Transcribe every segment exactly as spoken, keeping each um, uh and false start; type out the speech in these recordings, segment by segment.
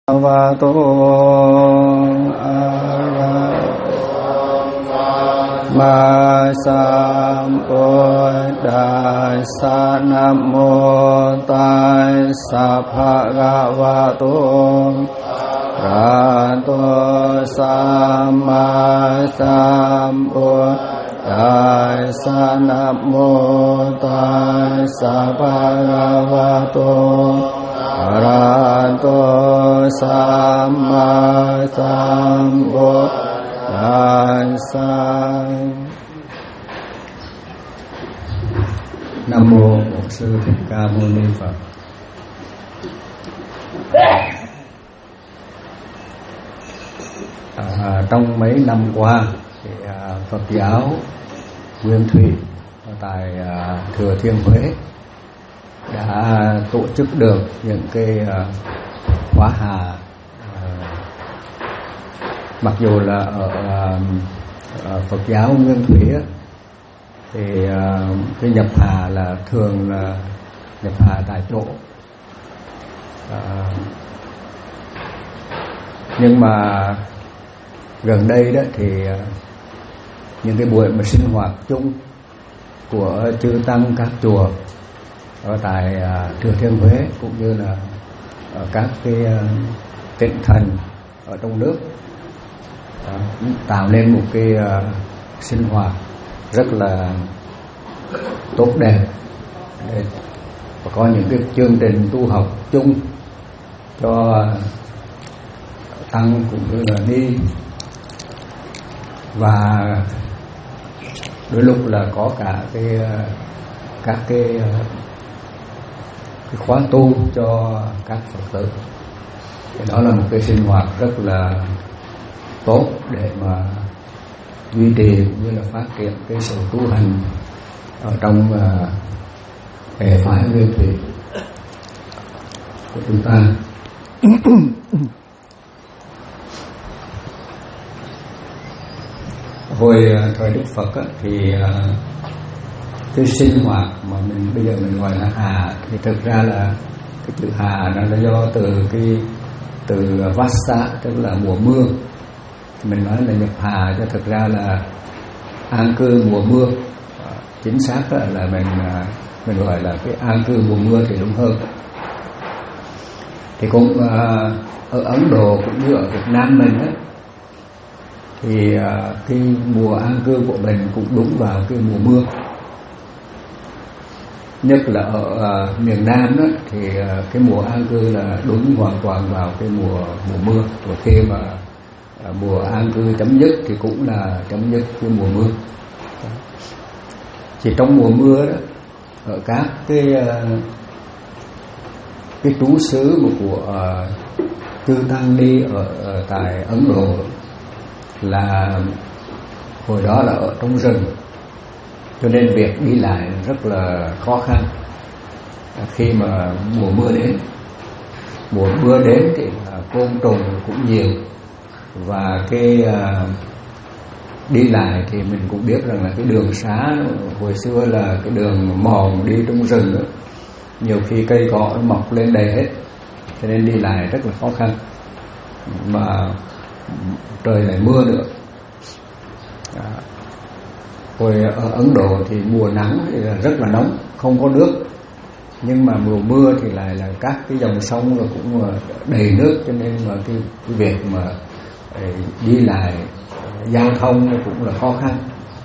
và tô a ma sam bồ đà sa nam mô tai sa pha ga va tô ra tô sa ma sam bồ đà sa nam mô tai sa pha ga va tô ra tô sa ma sam bồ đà sa. Nam mô Bổn Sư Thích Ca Mâu Ni Phật. À, trong mấy năm qua thì à, Phật giáo Nguyên Thủy tại à, Thừa Thiên Huế đã tổ chức được những cái à, khóa hà, à, mặc dù là ở à, à, Phật giáo Nguyên Thủy á, thì à, cái nhập hà là thường là nhập hà tại chỗ, à, nhưng mà gần đây đó thì à, những cái buổi mà sinh hoạt chung của chư tăng các chùa ở tại à, Thừa Thiên Huế cũng như là ở các cái à, tỉnh thành ở trong nước à, tạo nên một cái à, sinh hoạt rất là tốt đẹp để và có những cái chương trình tu học chung cho tăng cũng như là ni, và đôi lúc là có cả cái các cái, cái khóa tu cho các Phật tử. Thì đó là một cái sinh hoạt rất là tốt để mà duy trì cũng như là phát triển cái sự tu hành ở trong uh, hệ phái Nguyên Thủy của chúng ta. Hồi uh, thời Đức Phật á, thì uh, cái sinh hoạt mà mình bây giờ mình gọi là hà thì thực ra là cái chữ hà nó là do từ cái từ Vassa, tức là mùa mưa. Mình nói là nhập hà cho thực ra là an cư mùa mưa. À, chính xác là, là mình mình gọi là cái an cư mùa mưa thì đúng hơn. Thì cũng à, ở Ấn Độ cũng như ở Việt Nam mình á, thì à, cái mùa an cư của mình cũng đúng vào cái mùa mưa. Nhất là ở à, miền Nam đó thì à, cái mùa an cư là đúng hoàn toàn vào cái mùa mùa mưa. Và khi mà À, mùa an cư chấm dứt thì cũng là chấm dứt cái mùa mưa. Chỉ trong mùa mưa đó, ở các cái cái trú xứ của chư uh, tăng ni ở, ở tại Ấn Độ là hồi đó là ở trong rừng, cho nên việc đi lại rất là khó khăn khi mà mùa mưa đến. Mùa mưa đến thì uh, côn trùng cũng nhiều, và cái uh, đi lại thì mình cũng biết rằng là cái đường xá hồi xưa là cái đường mòn đi trong rừng đó, nhiều khi cây cỏ nó mọc lên đầy hết, cho nên đi lại rất là khó khăn, mà trời lại mưa nữa. À, hồi ở Ấn Độ thì mùa nắng thì là rất là nóng, không có nước, nhưng mà mùa mưa thì lại là các cái dòng sông là cũng đầy nước, cho nên là cái, cái việc mà đi lại giao thông cũng là khó khăn.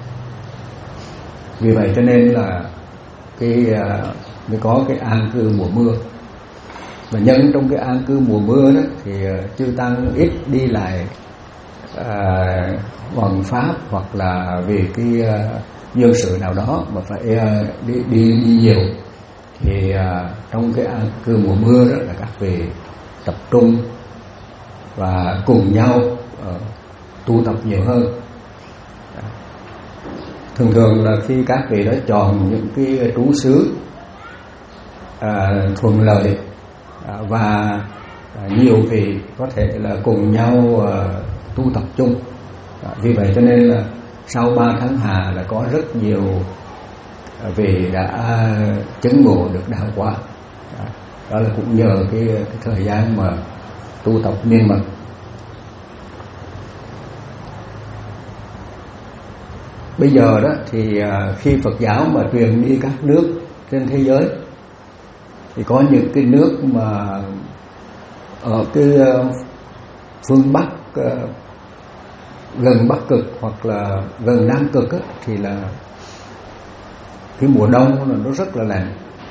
Vì vậy cho nên là cái mới có cái an cư mùa mưa. Và nhân trong cái an cư mùa mưa đó thì chư tăng ít đi lại à, bằng pháp hoặc là vì cái nhân sự nào đó mà phải đi đi, đi nhiều, thì à, trong cái an cư mùa mưa đó là các vị tập trung và cùng nhau uh, tu tập nhiều hơn. Thường thường là khi các vị đã chọn những cái trú xứ uh, thuận lợi uh, và uh, nhiều vị có thể là cùng nhau uh, tu tập chung. Uh, vì vậy cho nên là sau ba tháng hà là có rất nhiều uh, vị đã chứng ngộ được đạo quả. Uh, đó là cũng nhờ cái, cái thời gian mà tu tập miên mật. Bây giờ đó thì khi Phật giáo mà truyền đi các nước trên thế giới thì có những cái nước mà ở cái phương Bắc, gần Bắc Cực hoặc là gần Nam Cực á, thì là cái mùa đông là nó rất là lạnh,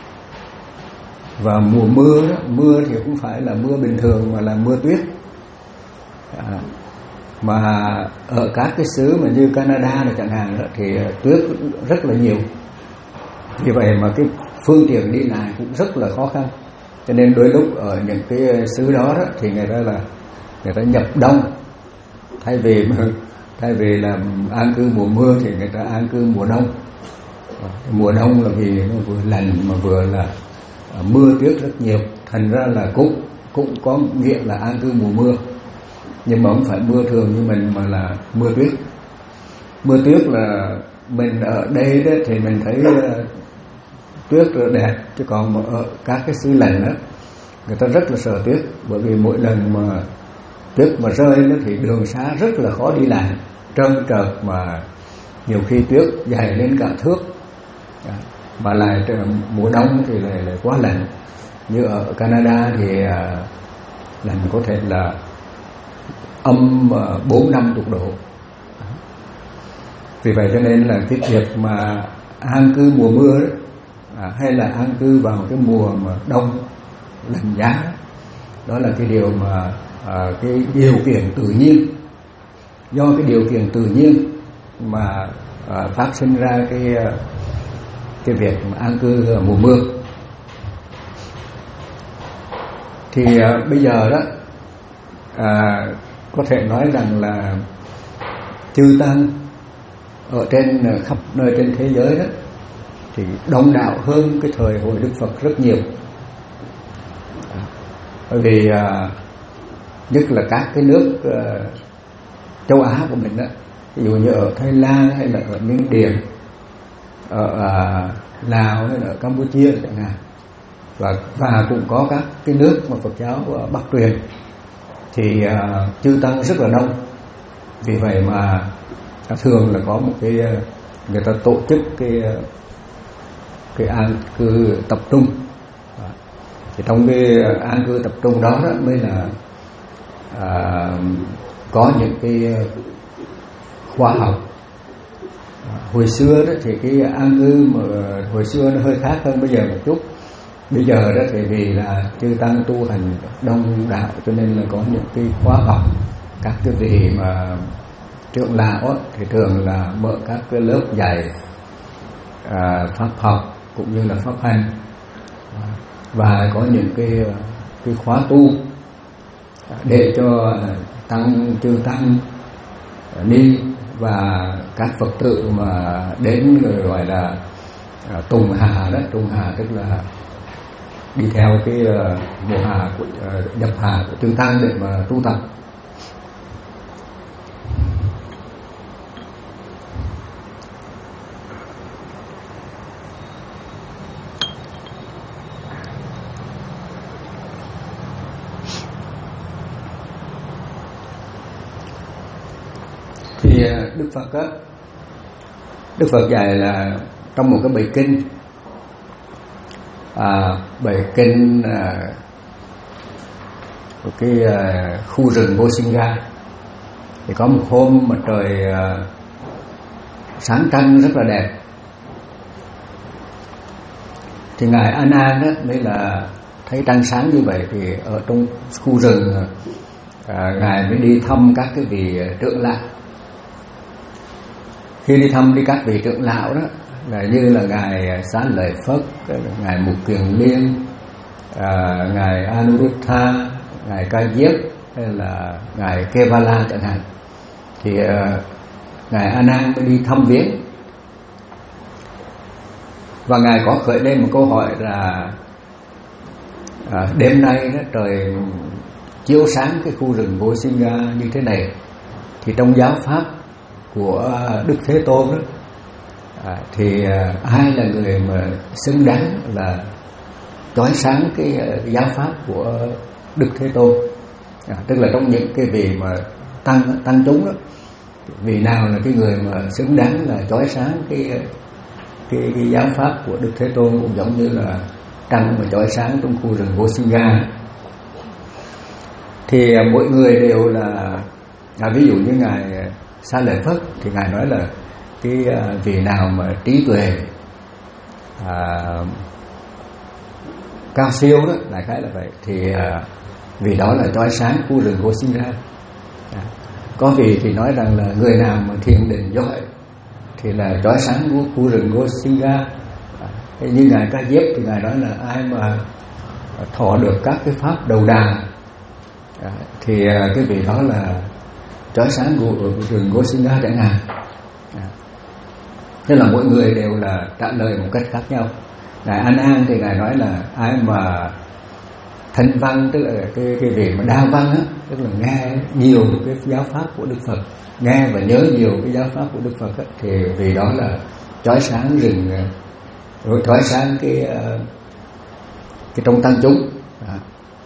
và mùa mưa đó, mưa thì không phải là mưa bình thường mà là mưa tuyết. À, mà ở các cái xứ mà như Canada này chẳng hạn đó, thì tuyết rất là nhiều. Vì vậy mà cái phương tiện đi lại cũng rất là khó khăn. Cho nên đôi lúc ở những cái xứ đó, đó thì người ta là người ta nhập đông, thay vì thay vì là an cư mùa mưa thì người ta an cư mùa đông. Mùa đông là vì nó vừa lạnh mà vừa là mưa tuyết rất nhiều, thành ra là cũng cũng có nghĩa là an cư mùa mưa, nhưng mà không phải mưa thường như mình mà là mưa tuyết. Mưa tuyết là mình ở đây đó thì mình thấy tuyết rất đẹp, chứ còn mà ở các cái xứ lạnh đó người ta rất là sợ tuyết, bởi vì mỗi lần mà tuyết mà rơi đó thì đường xá rất là khó đi lại, trơn trượt, mà nhiều khi tuyết dày lên cả thước. Mà lại mùa đông thì lại, lại quá lạnh. Như ở Canada thì lạnh có thể là âm bốn năm chục độ. Vì vậy cho nên là cái việc mà an cư mùa mưa đó, à, hay là an cư vào cái mùa mà đông lạnh giá đó, đó là cái điều mà à, cái điều kiện tự nhiên, do cái điều kiện tự nhiên mà à, phát sinh ra cái cái việc mà an cư ở mùa mưa. Thì à, bây giờ đó à, có thể nói rằng là chư tăng ở trên khắp nơi trên thế giới đó thì đông đảo hơn cái thời hồi Đức Phật rất nhiều. Bởi vì à, nhất là các cái nước à, châu Á của mình đó, ví dụ như ở Thái Lan hay là ở Miến Điện, ở à, Lào hay là ở Campuchia chẳng hạn, và và cũng có các cái nước mà Phật giáo Bắc truyền thì à, chư tăng rất là đông. Vì vậy mà thường là có một cái người ta tổ chức cái cái an cư tập trung. Thì trong cái an cư tập trung đó, đó mới là à, có những cái khoa học. Hồi xưa đó thì cái an cư mà hồi xưa nó hơi khác hơn bây giờ một chút. Bây giờ đó thì vì là chư tăng tu hành đông đạo cho nên là có những cái khóa học. Các cái vị mà trưởng lão á, thì thường là mở các cái lớp dạy à, pháp học cũng như là pháp hành, và có những cái cái khóa tu để cho tăng chư tăng ni và các Phật tử mà đến rồi gọi là à, tùng hà đó. Tùng hà tức là đi theo cái uh, mùa hà của uh, nhập hà của chư tăng để mà tu tập. Thì Đức Phật á, Đức Phật dạy là trong một cái bài kinh, à, bài kinh à, của cái à, khu rừng Gosinga, thì có một hôm mà trời à, sáng trăng rất là đẹp, thì ngài A Nan đó mới là thấy trăng sáng như vậy, thì ở trong khu rừng à, ngài mới đi thăm các cái vị trưởng lão. Khi đi thăm đi các vị trưởng lão đó là như là ngài Xá Lợi Phất, ngài Mục Kiền Liên, à, ngài Anuruddha, ngài Ca Diếp hay là ngài Kevala chẳng hạn, thì à, ngài A Nan mới đi thăm viếng, và ngài có khởi lên một câu hỏi là à, đêm nay đó trời chiếu sáng cái khu rừng Gosinga như thế này, thì trong giáo pháp của Đức Thế Tôn đó, à, thì à, ai là người mà xứng đáng là chói sáng cái uh, giáo pháp của Đức Thế Tôn? à, tức là trong những cái vị mà tăng tăng chúng đó, vị nào là cái người mà xứng đáng là chói sáng cái cái, cái giáo pháp của Đức Thế Tôn, cũng giống như là trăng mà chói sáng trong khu rừng Gosinga. Thì mỗi người đều là à, ví dụ như ngài Xá Lợi Phất thì ngài nói là cái vị nào mà trí tuệ à, cao siêu đó, đại khái là vậy, thì à, vì đó là chói sáng khu rừng Gosinga. À, có vị thì nói rằng là người nào mà thiền định giỏi thì là chói sáng của khu rừng Gosinga. À, như ngài Ca Diếp thì ngài nói là ai mà thọ được các cái pháp đầu đà à, thì à, cái vị đó là chói sáng của rừng Gosinga chẳng hạn. À, tức là mỗi người đều là trả lời một cách khác nhau. Ngài An An thì ngài nói là ai mà thanh văn, tức là cái cái việc mà đa văn á, tức là nghe nhiều cái giáo pháp của Đức Phật, nghe và nhớ nhiều cái giáo pháp của Đức Phật á, thì vì đó là chói sáng rừng, rồi chói sáng cái cái trong tăng chúng. À.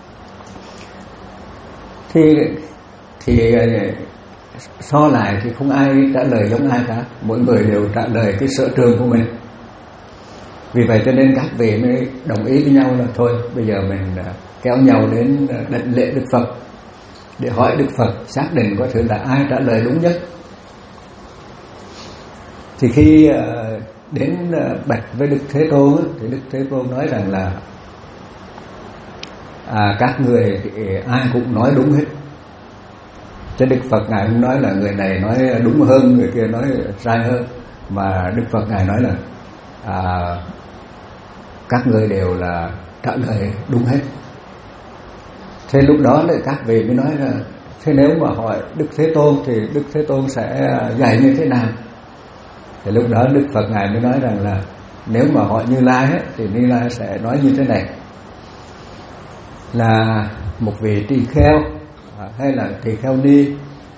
Thì thì so lại thì không ai trả lời giống ai cả, mỗi người đều trả lời cái sở trường của mình. Vì vậy cho nên các vị mới đồng ý với nhau là thôi bây giờ mình kéo nhau đến đảnh lễ Đức Phật để hỏi Đức Phật xác định có thể là ai trả lời đúng nhất. Thì khi đến bạch với Đức Thế Tôn thì Đức Thế Tôn nói rằng là à, các người thì ai cũng nói đúng hết. Chứ Đức Phật ngài không nói là người này nói đúng hơn, người kia nói sai hơn, mà Đức Phật ngài nói là à, các người đều là trả lời đúng hết. Thế lúc đó là các vị mới nói là thế nếu mà hỏi Đức Thế Tôn thì Đức Thế Tôn sẽ dạy như thế nào? Thì lúc đó Đức Phật ngài mới nói rằng là nếu mà hỏi Như Lai ấy, thì Như Lai sẽ nói như thế này, là một vị tỳ kheo hay là tỳ kheo ni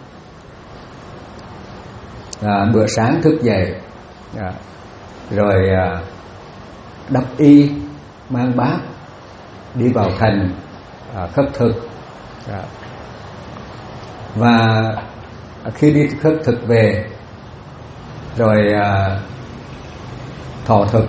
à, bữa sáng thức dậy à, rồi à, đắp y mang bát đi vào thành à, khất thực à, và khi đi khất thực về rồi à, thọ thực,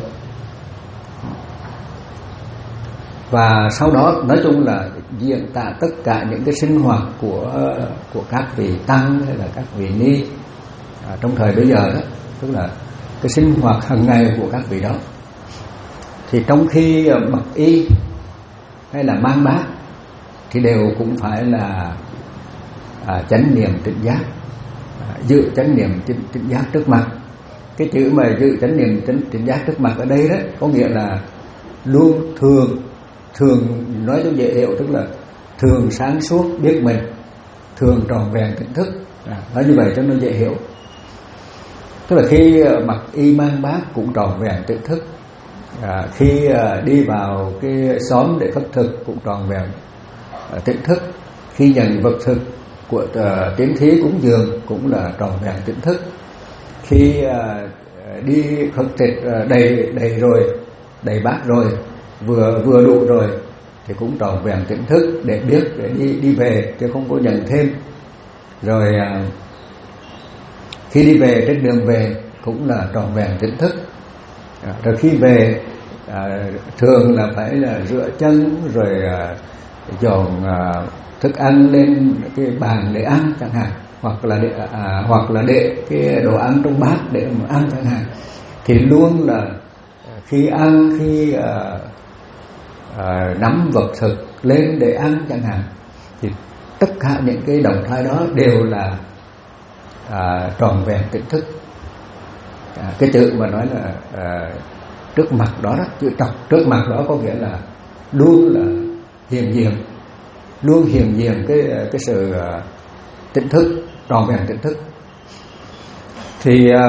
và sau đó nói chung là diễn tả tất cả những cái sinh hoạt của của các vị tăng hay là các vị ni à, trong thời bây giờ đó, tức là cái sinh hoạt hàng ngày của các vị đó. Thì trong khi mặc y hay là mang bát thì đều cũng phải là à, chánh niệm tỉnh giác, à, giữ chánh niệm tỉnh, tỉnh giác trước mặt. Cái chữ mà giữ chánh niệm tỉnh, tỉnh giác trước mặt ở đây đó có nghĩa là luôn thường thường nói cho dễ hiểu, tức là thường sáng suốt biết mình, thường tròn vẹn tỉnh thức. À, nói như vậy cho nó dễ hiểu. Tức là khi mặc y mang bát cũng tròn vẹn tỉnh thức, à, khi à, đi vào cái xóm để khất thực cũng tròn vẹn à, tỉnh thức, khi nhận vật thực của à, tiến thí cúng dường cũng là tròn vẹn tỉnh thức, khi à, đi khất thực à, đầy đầy rồi đầy bát rồi vừa vừa đủ rồi thì cũng tròn vẹn tỉnh thức để biết để đi đi về chứ không có nhận thêm. Rồi à, khi đi về trên đường về cũng là tròn vẹn tỉnh thức. À, rồi khi về à, thường là phải là rửa chân rồi à, dọn à, thức ăn lên cái bàn để ăn chẳng hạn, hoặc là để, à, hoặc là để cái đồ ăn trong bát để mà ăn chẳng hạn. Thì luôn là khi ăn, khi à, à, nắm vật thực lên để ăn chẳng hạn, thì tất cả những cái động thái đó đều là à, tròn vẹn tỉnh thức. À, cái chữ mà nói là à, trước mặt đó, đó chữ trọc trước mặt đó có nghĩa là luôn là hiện diện, luôn hiện diện cái cái sự à, tỉnh thức, tròn vẹn tỉnh thức. Thì à,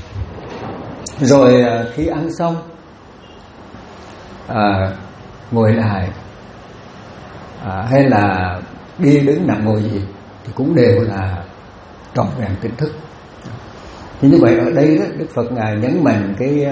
rồi à, khi ăn xong à, ngồi lại à, hay là đi đứng nằm ngồi gì thì cũng đều là tròn vẹn tỉnh thức. Thì như vậy ở đây đó, Đức Phật ngài nhấn mạnh cái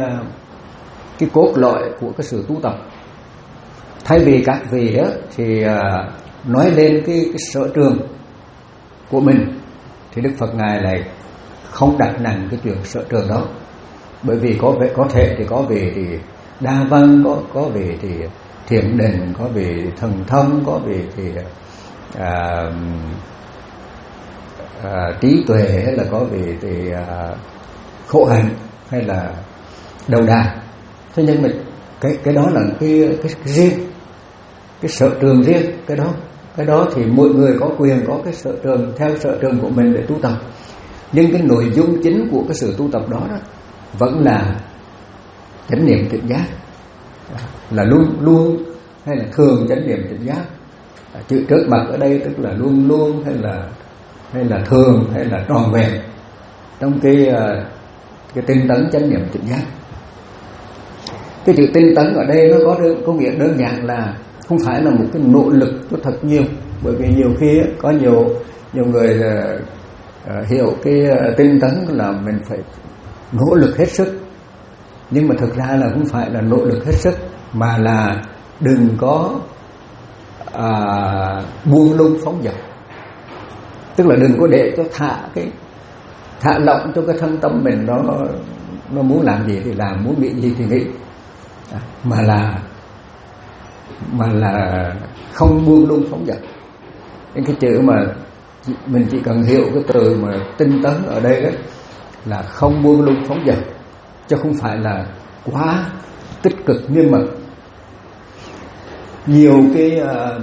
cái cốt lõi của cái sự tu tập. Thay vì các vị đó, thì nói lên cái, cái sở trường của mình thì Đức Phật ngài lại không đặt nặng cái chuyện sở trường đó, bởi vì có vẻ có thể thì có về thì đa văn, có có về thì thiền định, có về thần thông, có về thì à, à, trí tuệ, hay là có về thì à, khổ hạnh, hay là đầu đà. Thế nhưng mà cái cái đó là cái, cái cái riêng, cái sở trường riêng. Cái đó cái đó thì mỗi người có quyền có cái sở trường theo sở trường của mình để tu tập. Nhưng cái nội dung chính của cái sự tu tập đó, đó vẫn là chánh niệm tỉnh giác, là luôn luôn hay là thường chánh niệm tỉnh giác. Chữ trước mặt ở đây tức là luôn luôn, hay là hay là thường, hay là tròn vẹn trong cái cái tinh tấn chánh niệm tỉnh giác. Cái chữ tinh tấn ở đây nó có đơn, có nghĩa đơn giản là không phải là một cái nỗ lực cho thật nhiều, bởi vì nhiều khi có nhiều nhiều người uh, hiểu cái uh, tinh tấn là mình phải nỗ lực hết sức, nhưng mà thực ra là không phải là nỗ lực hết sức, mà là đừng có uh, buông lung phóng dật, tức là đừng có để cho thả cái thả lỏng cho cái thân tâm mình, nó nó muốn làm gì thì làm, muốn nghĩ gì thì nghĩ, à, mà là mà là không buông lung phóng dật. Nên cái chữ mà mình chỉ cần hiểu cái từ mà tinh tấn ở đây đó là không buông lung phóng dật, chứ không phải là quá tích cực nghiêm mật. Nhiều cái uh,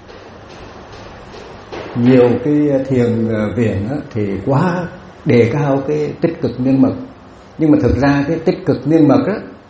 nhiều cái thiền viện đó, thì quá đề cao cái tích cực miên mật, nhưng mà thực ra cái tích cực miên mật đó,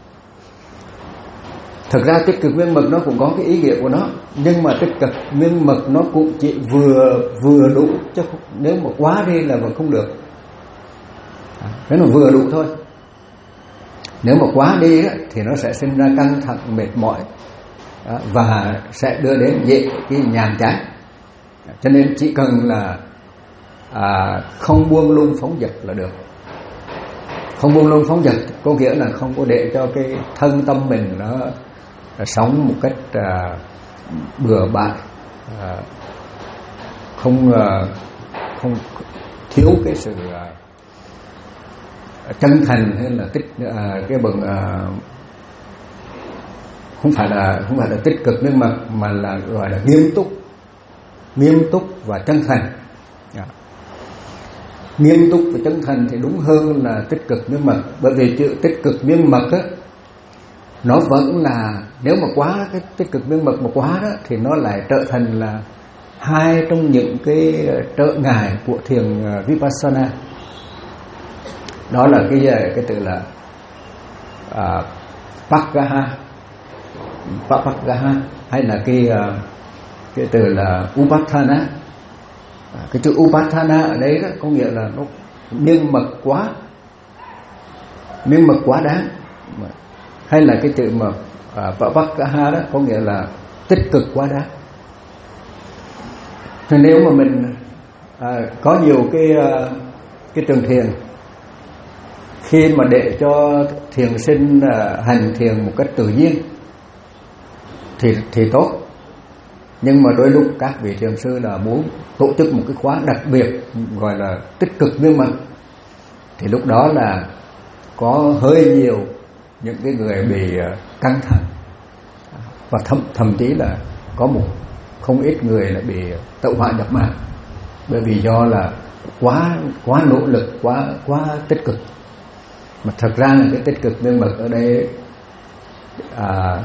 thực ra tích cực miên mật nó cũng có cái ý nghĩa của nó, nhưng mà tích cực miên mật nó cũng chỉ vừa vừa đủ, chứ không, nếu mà quá đi là vẫn không được. Cái nó vừa đủ thôi. Nếu mà quá đi đó, thì nó sẽ sinh ra căng thẳng, mệt mỏi, đó, và sẽ đưa đến dễ cái nhàm chán. Cho nên chỉ cần là à, không buông lung phóng dật là được. Không buông lung phóng dật có nghĩa là không có để cho cái thân tâm mình nó sống một cách à, bừa bãi, à, không à, không thiếu cái sự à, chân thành, hay là tích à, cái bằng à, không phải là không phải là tích cực, nhưng mà mà là gọi là nghiêm túc, nghiêm túc và chân thành. Yeah. Nghiêm túc và chân thành thì đúng hơn là tích cực miên mật, bởi vì chữ tích cực miên mật á, nó vẫn là, nếu mà quá cái tích cực miên mật mà quá đó thì nó lại trở thành là hai trong những cái trở ngại của thiền Vipassana. Đó là cái cái từ là à, Paggaha, Paggaha, hay là cái cái từ là Upathana. Cái chữ Upathana ở đây đó có nghĩa là nó miên mật quá, miên mật quá đáng, hay là cái chữ mà à, Paggaha đó có nghĩa là tích cực quá đáng. Thì nếu mà mình à, có nhiều cái cái trường thiền, khi mà để cho thiền sinh à, hành thiền một cách tự nhiên thì thì tốt. Nhưng mà đôi lúc các vị thiền sư là muốn tổ chức một cái khóa đặc biệt gọi là tích cực miên mật, thì lúc đó là có hơi nhiều những cái người bị căng thẳng, và thậm thậm chí là có một không ít người là bị tẩu hỏa nhập ma, bởi vì do là quá quá nỗ lực, quá quá tích cực. Mà thật ra là cái tích cực miên mật ở đây à,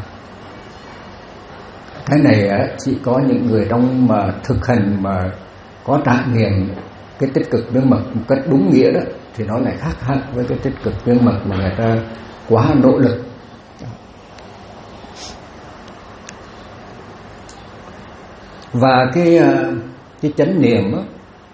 cái này á, chỉ có những người trong mà thực hành mà có trải nghiệm cái tích cực miên mật một cách đúng nghĩa đó, thì nó lại khác hẳn với cái tích cực miên mật mà người ta quá nỗ lực. Và cái cái chánh niệm á,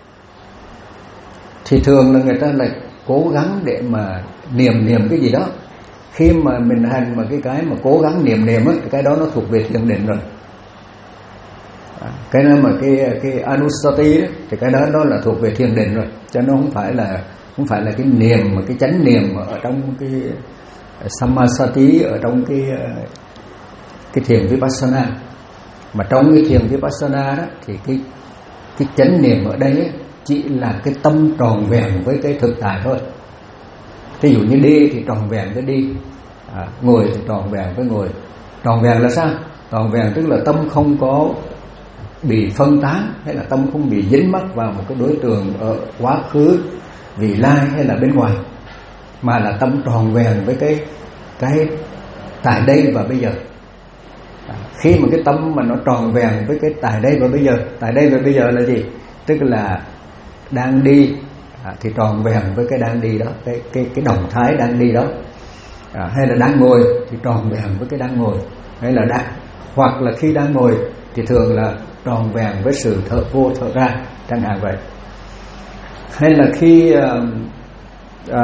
thì thường là người ta lại cố gắng để mà niệm niệm cái gì đó. Khi mà mình hành mà cái cái mà cố gắng niệm niệm á, cái đó nó thuộc về thiền định rồi. Cái đó mà cái cái anusati đó, thì cái đó đó là thuộc về thiền định rồi, cho nó không phải là không phải là cái niệm mà cái chánh niệm ở trong cái samasati, ở trong cái cái thiền vipassana, Mà trong cái thiền Vipassana đó thì cái cái chánh niệm ở đây ấy, chỉ là cái tâm tròn vẹn với cái thực tại thôi. Ví dụ như đi thì tròn vẹn với đi, à, ngồi thì tròn vẹn với ngồi. Tròn vẹn là sao? Tròn vẹn tức là tâm không có bị phân tán, hay là tâm không bị dính mắc vào một cái đối tượng ở quá khứ, vị lai hay là bên ngoài, mà là tâm tròn vẹn với cái cái tại đây và bây giờ. À, khi mà cái tâm mà nó tròn vẹn với cái tại đây và bây giờ, tại đây và bây giờ là gì? Tức là đang đi, à, thì tròn vẹn với cái đang đi đó, cái cái cái động thái đang đi đó. À, hay là đang ngồi thì tròn vẹn với cái đang ngồi, hay là đang, hoặc là khi đang ngồi thì thường là tròn vẹn với sự thở vô thở ra, chẳng hạn vậy. Hay là khi à, à,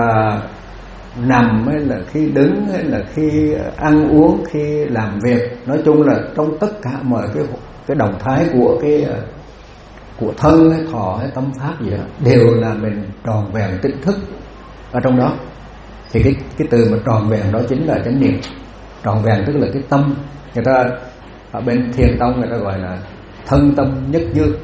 nằm, hay là khi đứng, hay là khi ăn uống, khi làm việc, nói chung là trong tất cả mọi cái cái động thái của cái của thân hay thọ hay tâm pháp gì đó đều là mình tròn vẹn tỉnh thức ở trong đó. Thì cái cái từ mà tròn vẹn đó chính là chánh niệm. Tròn vẹn tức là cái tâm, người ta ở bên thiền tông người ta gọi là thân tâm nhất như.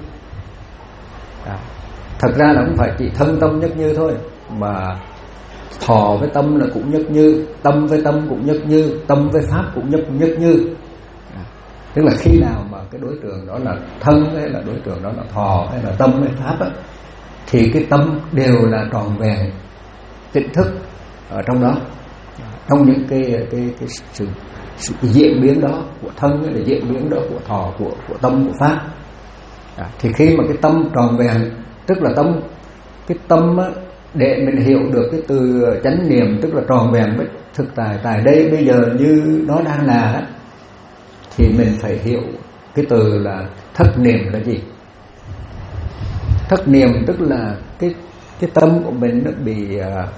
À, thật ra là không phải chỉ thân tâm nhất như thôi, mà thọ với tâm là cũng nhất như, tâm với tâm cũng nhất như, tâm với pháp cũng nhất nhất như. À, tức là khi nào mà cái đối tượng đó là thân, hay là đối tượng đó là thọ, hay là tâm hay pháp á, thì cái tâm đều là tròn vẹn tỉnh thức ở trong đó, trong những cái cái cái sự, sự diễn biến đó của thân, hay là diễn biến đó của thọ, của của tâm, của pháp. À, thì khi mà cái tâm tròn vẹn, tức là tâm cái tâm á, để mình hiểu được cái từ chánh niệm, tức là tròn vẹn với thực tại tại đây bây giờ như nó đang là đó, thì mình phải hiểu cái từ là thất niệm là gì. Thất niệm tức là cái cái tâm của mình nó bị uh,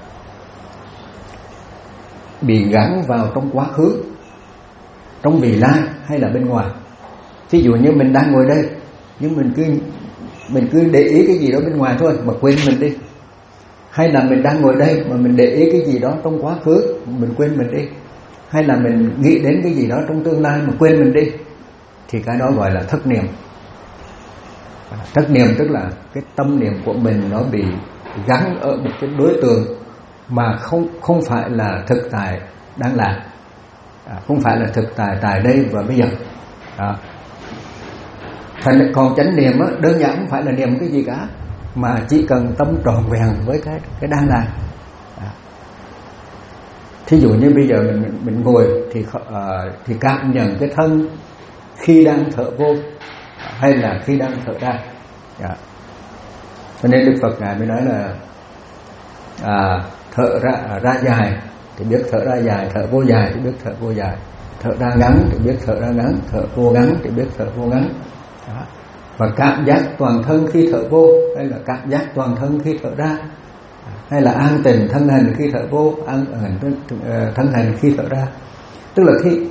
bị gắn vào trong quá khứ, trong vị lai hay là bên ngoài. Ví dụ như mình đang ngồi đây, nhưng mình cứ mình cứ để ý cái gì đó bên ngoài thôi mà quên mình đi. Hay là mình đang ngồi đây mà mình để ý cái gì đó trong quá khứ, mình quên mình đi. Hay là mình nghĩ đến cái gì đó trong tương lai mà quên mình đi, thì cái đó gọi là thất niệm. À, thất niệm tức là cái tâm niệm của mình nó bị gắn ở một cái đối tượng mà không không phải là thực tại đang là, à, không phải là thực tại tại đây và bây giờ. À, thành còn chánh niệm á, đơn giản không phải là niệm cái gì cả, mà chỉ cần tâm tròn vẹn với cái cái đang là. À, thí dụ như bây giờ mình mình, mình ngồi thì uh, thì cảm nhận cái thân khi đang thở vô hay là khi đang thở ra. À, cho nên Đức Phật ngài mới nói là à, thở ra ra dài thì biết thở ra dài, thở vô dài thì biết thở vô dài, thở ra ngắn thì biết thở ra ngắn, thở vô ngắn thì biết thở vô ngắn. Đó. Và cảm giác toàn thân khi thở vô, hay là cảm giác toàn thân khi thở ra, hay là an tịnh thân hình khi thở vô, an tịnh thân hình khi thở ra. Tức là khi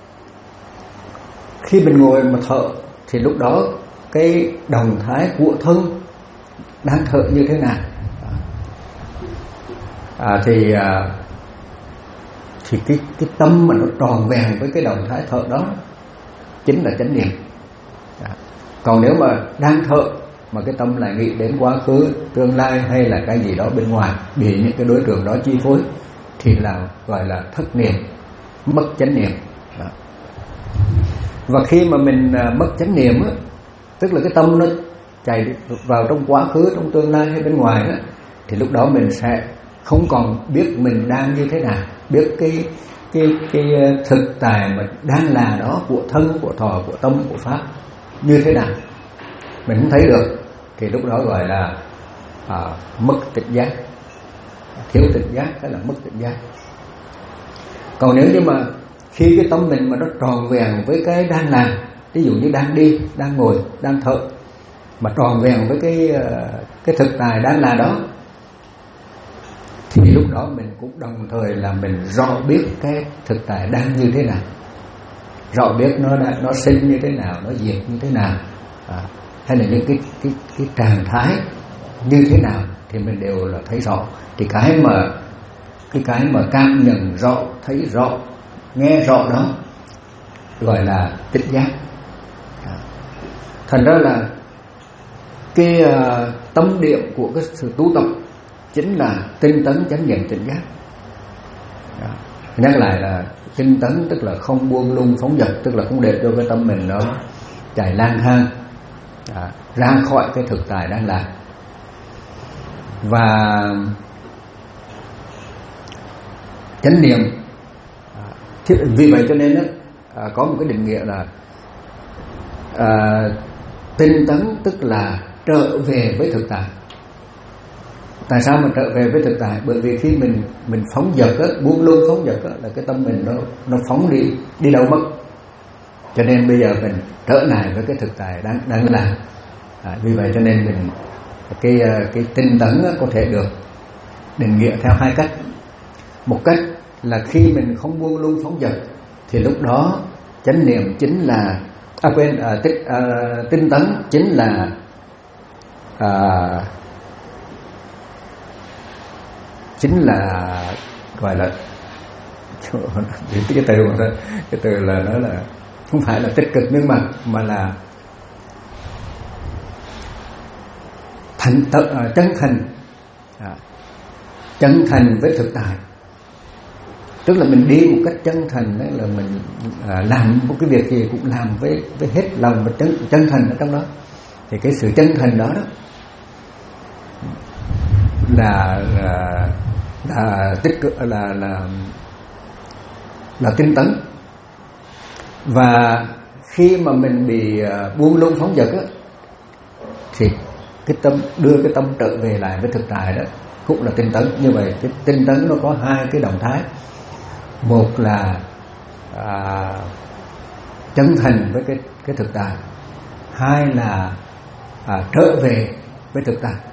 khi mình ngồi mà thở thì lúc đó cái động thái của thân đang thở như thế nào. À, thì à, thì cái cái tâm mà nó tròn vẹn với cái động thái thở đó chính là chánh niệm. À, còn nếu mà đang thở mà cái tâm lại nghĩ đến quá khứ, tương lai hay là cái gì đó bên ngoài, bị những cái đối tượng đó chi phối, thì là gọi là thất niệm, mất chánh niệm. Đó. Và khi mà mình à, mất chánh niệm á, tức là cái tâm nó chạy vào trong quá khứ, trong tương lai hay bên ngoài á, thì lúc đó mình sẽ không còn biết mình đang như thế nào, biết cái cái cái thực tại mà đang là đó của thân, của thọ, của tâm, của pháp như thế nào, mình không thấy được, thì lúc đó gọi là à, mất tỉnh giác, thiếu tỉnh giác, hay là mất tỉnh giác. Còn nếu như mà khi cái tâm mình mà nó tròn vẹn với cái đang làm, ví dụ như đang đi, đang ngồi, đang thở, mà tròn vẹn với cái cái thực tại đang là đó, thì lúc đó mình cũng đồng thời là mình rõ biết cái thực tại đang như thế nào, rõ biết nó đã, nó sinh như thế nào, nó diệt như thế nào, à, hay là những cái cái cái trạng thái như thế nào, thì mình đều là thấy rõ. Thì cái mà cái cái mà cảm nhận rõ, thấy rõ, nghe rõ đó gọi là tỉnh giác. À, Thành ra là cái uh, tâm điểm của cái sự tu tập chính là tinh tấn chánh niệm tỉnh giác. Đó. Nhắc lại là tinh tấn tức là không buông lung phóng dật, tức là không để cho cái tâm mình nó chạy lang thang à, ra khỏi cái thực tại đang làm. Và chánh niệm à, vì vậy cho nên đó, à, có một cái định nghĩa là à, tinh tấn tức là trở về với thực tại. Tại sao mà trở về với thực tại? Bởi vì khi mình mình phóng dật á, buông lung phóng dật á, là cái tâm mình nó nó phóng đi đi đâu mất. Cho nên bây giờ mình trở lại với cái thực tại đang đang làm. À, vì vậy cho nên mình cái cái tinh tấn á, có thể được định nghĩa theo hai cách. Một cách là khi mình không buông lung phóng dật thì lúc đó chánh niệm chính là à quên à, tích, à, tinh tấn chính là à, chính là gọi là cái từ mà cái từ là nó là không phải là tích cực nhưng mà mà là thành tự, uh, chân thành à, chân thành với thực tại. Tức là mình đi một cách chân thành, đấy là mình à, làm một cái việc gì cũng làm với với hết lòng và chân chân thành ở trong đó. Thì cái sự chân thành đó đó là là, là tích cực là là là tinh tấn. Và khi mà mình bị uh, buông lung phóng dật á, thì cái tâm đưa cái tâm trở về lại với thực tại đó cũng là tinh tấn. Như vậy cái tinh tấn nó có hai cái động thái. Một là à, chân thành với cái cái thực tại, hai là à, trở về với thực tại.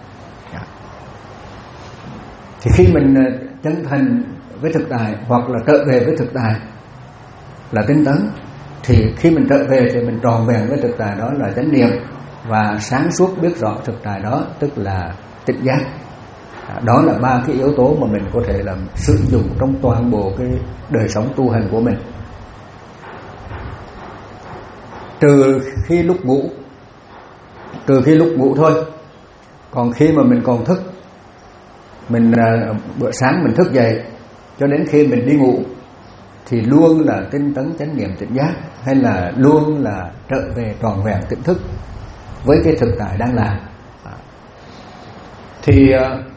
Thì khi mình chân thành với thực tại hoặc là trở về với thực tại là tinh tấn, thì khi mình trở về thì mình tròn vẹn với thực tại, đó là chánh niệm, và sáng suốt biết rõ thực tại đó tức là tỉnh giác. Đó là ba cái yếu tố mà mình có thể làm sử dụng trong toàn bộ cái đời sống tu hành của mình, trừ khi lúc ngủ trừ khi lúc ngủ thôi. Còn khi mà mình còn thức, mình bữa sáng mình thức dậy cho đến khi mình đi ngủ thì luôn là tinh tấn chánh niệm tỉnh giác, hay là luôn là trở về tròn vẹn tỉnh thức với cái thực tại đang làm. Thì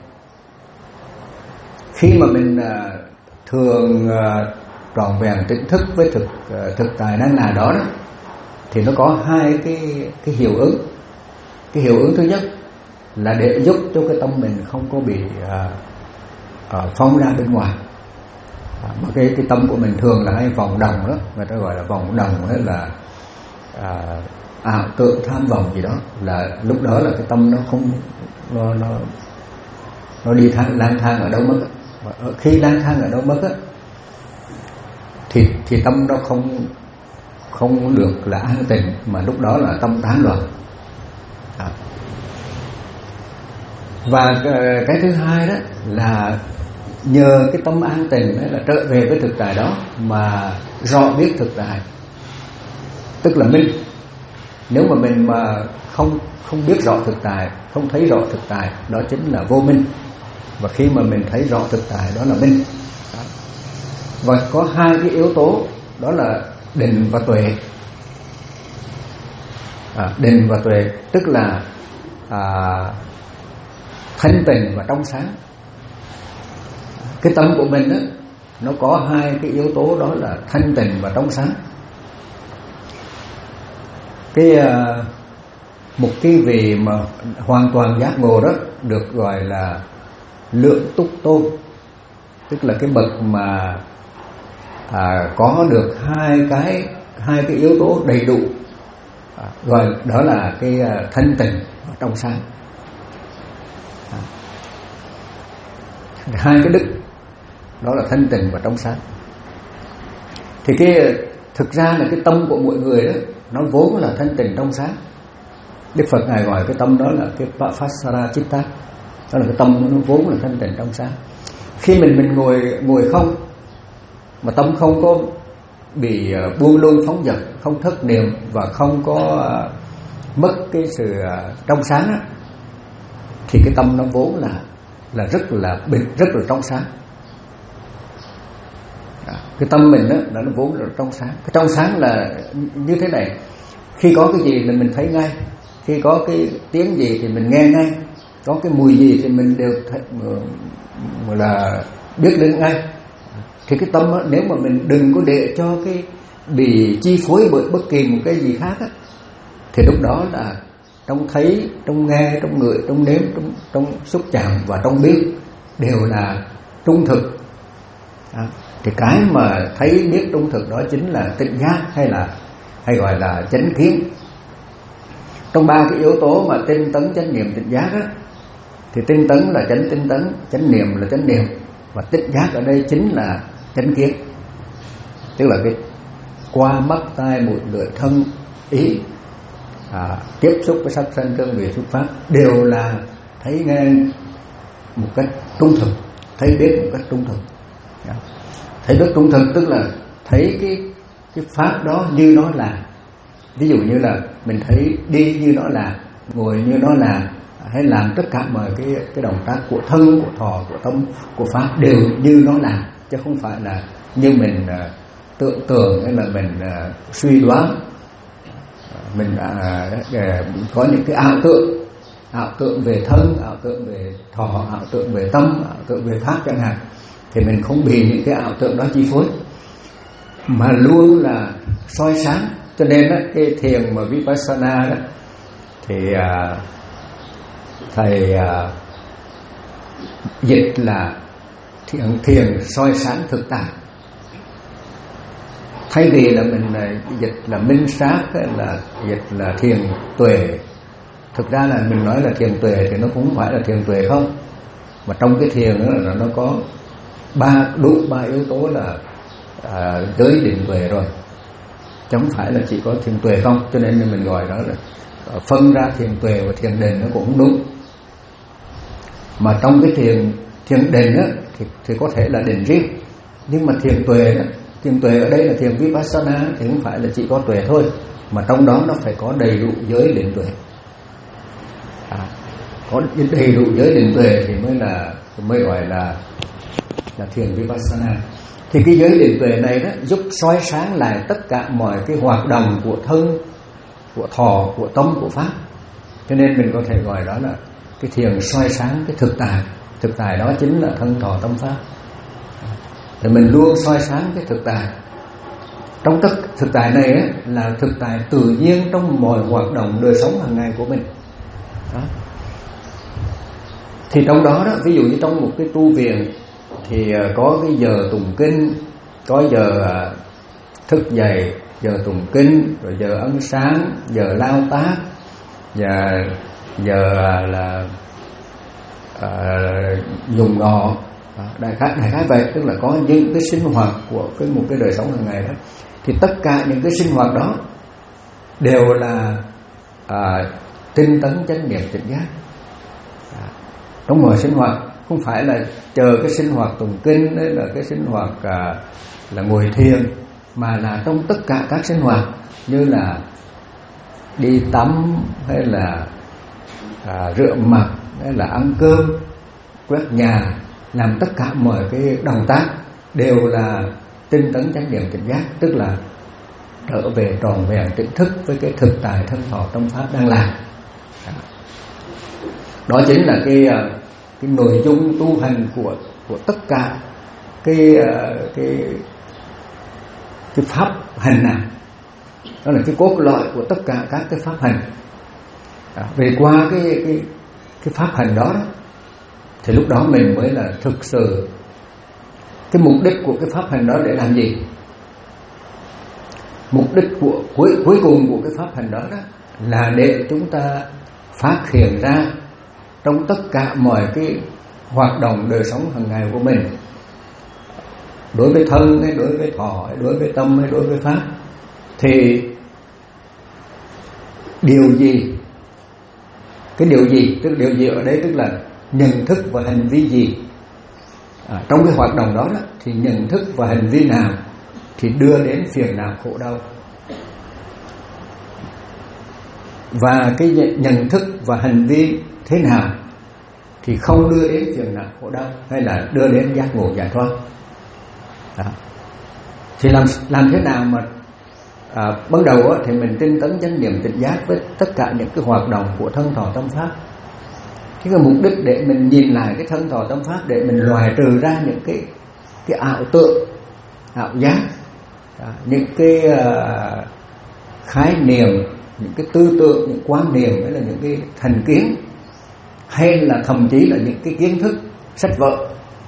khi mà mình thường tròn vẹn tỉnh thức với thực thực tại đang là đó, đó thì nó có hai cái cái hiệu ứng. Cái hiệu ứng thứ nhất là để giúp cho cái tâm mình không có bị uh, uh, phóng ra bên ngoài. À, mà cái cái tâm của mình thường là hay vòng đồng đó, người ta gọi là vòng đồng, hay là uh, ảo tưởng tham vọng gì đó, là lúc đó là cái tâm nó không nó nó nó đi thang, lang thang ở đâu mất. Và khi lang thang ở đâu mất á, thì thì tâm nó không không được là an tịnh, mà lúc đó là tâm tán loạn. À. Và cái thứ hai đó là nhờ cái tâm an tịnh là trở về với thực tại đó mà rõ biết thực tại, tức là minh. Nếu mà mình mà không không biết rõ thực tại, không thấy rõ thực tại, đó chính là vô minh. Và khi mà mình thấy rõ thực tại, đó là minh. Đó. Và có hai cái yếu tố, đó là định và tuệ. À, định và tuệ tức là à, thanh tịnh và trong sáng. Cái tâm của mình đó, nó có hai cái yếu tố, đó là thanh tịnh và trong sáng. Cái uh, một cái vị mà hoàn toàn giác ngộ đó được gọi là lượng túc tôn, tức là cái bậc mà à, có được hai cái hai cái yếu tố đầy đủ, à, gọi đó là cái uh, thanh tịnh và trong sáng. À, hai cái đức đó là thanh tịnh và trong sáng. Thì cái thực ra là cái tâm của mọi người đó, nó vốn là thanh tịnh trong sáng. Đức Phật ngài gọi cái tâm đó là cái Pasara Chitta, đó là cái tâm nó vốn là thanh tịnh trong sáng. Khi mình mình ngồi ngồi không, mà tâm không có bị buông lung phóng dật, không thất niệm và không có mất cái sự trong sáng á, thì cái tâm nó vốn là là rất là bình, rất là trong sáng. Cái tâm mình đó là nó vốn là trong sáng. Cái trong sáng là như thế này: khi có cái gì là mình thấy ngay, khi có cái tiếng gì thì mình nghe ngay, có cái mùi gì thì mình đều thấy, mà là biết đến ngay. Thì cái tâm đó, nếu mà mình đừng có để cho cái bị chi phối bởi bất kỳ một cái gì khác á, thì lúc đó là trong thấy, trong nghe, trong ngửi, trong nếm, trong, trong xúc chạm và trong biết đều là trung thực. À, thì cái mà thấy biết trung thực đó chính là tỉnh giác, hay là hay gọi là chánh kiến. Trong ba cái yếu tố mà tinh tấn, chánh niệm, tỉnh giác á, thì tinh tấn là chánh tinh tấn, chánh niệm là chánh niệm, và tỉnh giác ở đây chính là chánh kiến. Tức là cái qua mắt, tai, mũi, lưỡi, thân, ý, à, tiếp xúc với sắc thân cương vị xúc pháp đều là thấy nghe một cách trung thực, thấy biết một cách trung thực. Thấy biết trung thực tức là thấy cái cái pháp đó như nó là. Ví dụ như là mình thấy đi như nó là, ngồi như nó là, hay làm tất cả mọi cái cái động tác của thân, của thọ, của tâm, của pháp đều như nó là, chứ không phải là như mình uh, tưởng tượng hay là mình uh, suy đoán. Mình đã uh, có những cái ảo tượng, ảo tượng về thân, ảo tượng về thọ, ảo tượng về tâm, ảo tượng về pháp chẳng hạn, thì mình không bị những cái ảo tượng đó chi phối, mà luôn là soi sáng. Cho nên đó, cái thiền mà Vipassana đó thì uh, thầy uh, dịch là thiền, thiền soi sáng thực tại. Thay vì là mình uh, dịch là minh sát hay là dịch là thiền tuệ, thực ra là mình nói là thiền tuệ thì nó cũng không phải là thiền tuệ không, mà trong cái thiền đó là nó có ba đủ ba yếu tố là uh, giới định tuệ rồi, chứ không phải là chỉ có thiền tuệ không. Cho nên mình gọi đó là phân ra thiền tuệ và thiền định nó cũng đúng. Mà trong cái thiền thiền định á, thì, thì có thể là định riêng, nhưng mà thiền tuệ đó, thiền tuệ ở đây là thiền Vipassana thì không phải là chỉ có tuệ thôi, mà trong đó nó phải có đầy đủ giới định tuệ. À, có đầy đủ giới định tuệ thì mới là mới gọi là là thiền Vipassana. Thì cái giới định tuệ này đó giúp soi sáng lại tất cả mọi cái hoạt động của thân, của thọ, của tâm, của pháp. Cho nên mình có thể gọi đó là cái thiền soi sáng cái thực tại. Thực tại đó chính là thân, thọ, tâm, pháp. Thì mình luôn soi sáng cái thực tại. Trong tất thực tại này ấy, là thực tại tự nhiên trong mọi hoạt động đời sống hàng ngày của mình đó. Thì trong đó đó, ví dụ như trong một cái tu viện thì có cái giờ tụng kinh, có giờ thức dậy, giờ tụng kinh, rồi giờ ăn sáng, giờ lao tác, và giờ là à, dùng ngọ, đại khái đại khái vậy. Tức là có những cái sinh hoạt của cái một cái đời sống hàng ngày đó, thì tất cả những cái sinh hoạt đó đều là à, tinh tấn, chánh niệm, tỉnh giác. À, trong mọi sinh hoạt, không phải là chờ cái sinh hoạt tụng kinh đấy là cái sinh hoạt à, là ngồi thiền, mà là trong tất cả các sinh hoạt, như là đi tắm, hay là à, rửa mặt, hay là ăn cơm, quét nhà, làm tất cả mọi cái động tác đều là tinh tấn, chánh niệm, tỉnh giác, tức là trở về tròn vẹn tỉnh thức với cái thực tại thân thọ tâm pháp đang làm. Đó chính là cái cái nội dung tu hành của của tất cả cái cái cái pháp hành nào. Đó là cái cốt lõi của tất cả các cái pháp hành. À, về qua cái cái cái pháp hành đó, đó thì lúc đó mình mới là thực sự cái mục đích của cái pháp hành đó để làm gì. Mục đích của cuối cuối cùng của cái pháp hành đó, đó là để chúng ta phát hiện ra trong tất cả mọi cái hoạt động đời sống hàng ngày của mình, đối với thân hay đối với thọ hay đối với tâm hay đối với pháp, thì điều gì, cái điều gì, tức điều gì ở đây tức là nhận thức và hành vi gì. À, trong cái hoạt động đó, đó thì nhận thức và hành vi nào thì đưa đến phiền não khổ đau. và cái nhận thức và hành vi thế nào thì không đưa đến phiền não khổ đau hay là đưa đến giác ngộ giải thoát. Đó. Thì làm làm thế nào mà à, ban đầu á, thì mình tinh tấn chánh niệm tỉnh giác với tất cả những cái hoạt động của thân thọ tâm pháp. Cái mục đích để mình nhìn lại cái thân thọ tâm pháp để mình loại trừ ra những cái cái ảo tượng, ảo giác, à, những cái uh, khái niệm, những cái tư tưởng, những quan niệm hay là những cái thành kiến, hay là thậm chí là những cái kiến thức sách vở,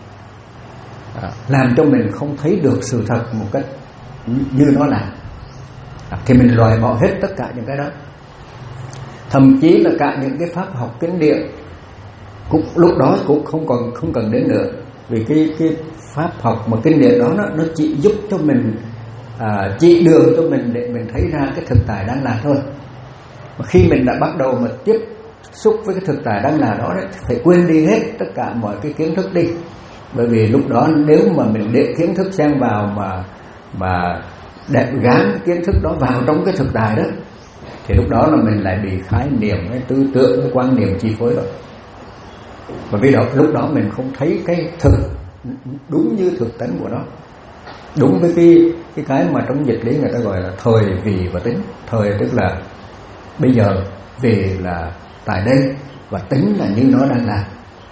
à, làm cho mình không thấy được sự thật một cách như nó là, à, thì mình loại bỏ hết tất cả những cái đó. Thậm chí là cả những cái pháp học kinh điển cũng lúc đó cũng không còn không cần đến nữa, vì cái cái pháp học mà kinh điển đó nó, nó chỉ giúp cho mình à, chỉ đường cho mình để mình thấy ra cái thực tại đang là thôi. Mà khi mình đã bắt đầu mà tiếp xúc với cái thực tại đang là đó đấy, phải quên đi hết tất cả mọi cái kiến thức đi, bởi vì lúc đó nếu mà mình để kiến thức xen vào mà mà đẹp gán kiến thức đó vào trong cái thực tại đó, thì lúc đó là mình lại bị khái niệm, cái tư tưởng, cái quan niệm chi phối rồi. Bởi vì đó lúc đó mình không thấy cái thực đúng như thực tánh của nó, đúng với cái cái cái mà trong dịch lý người ta gọi là thời, vì và tính. Thời tức là bây giờ, vì là tại đây, và tính là như nó đang là.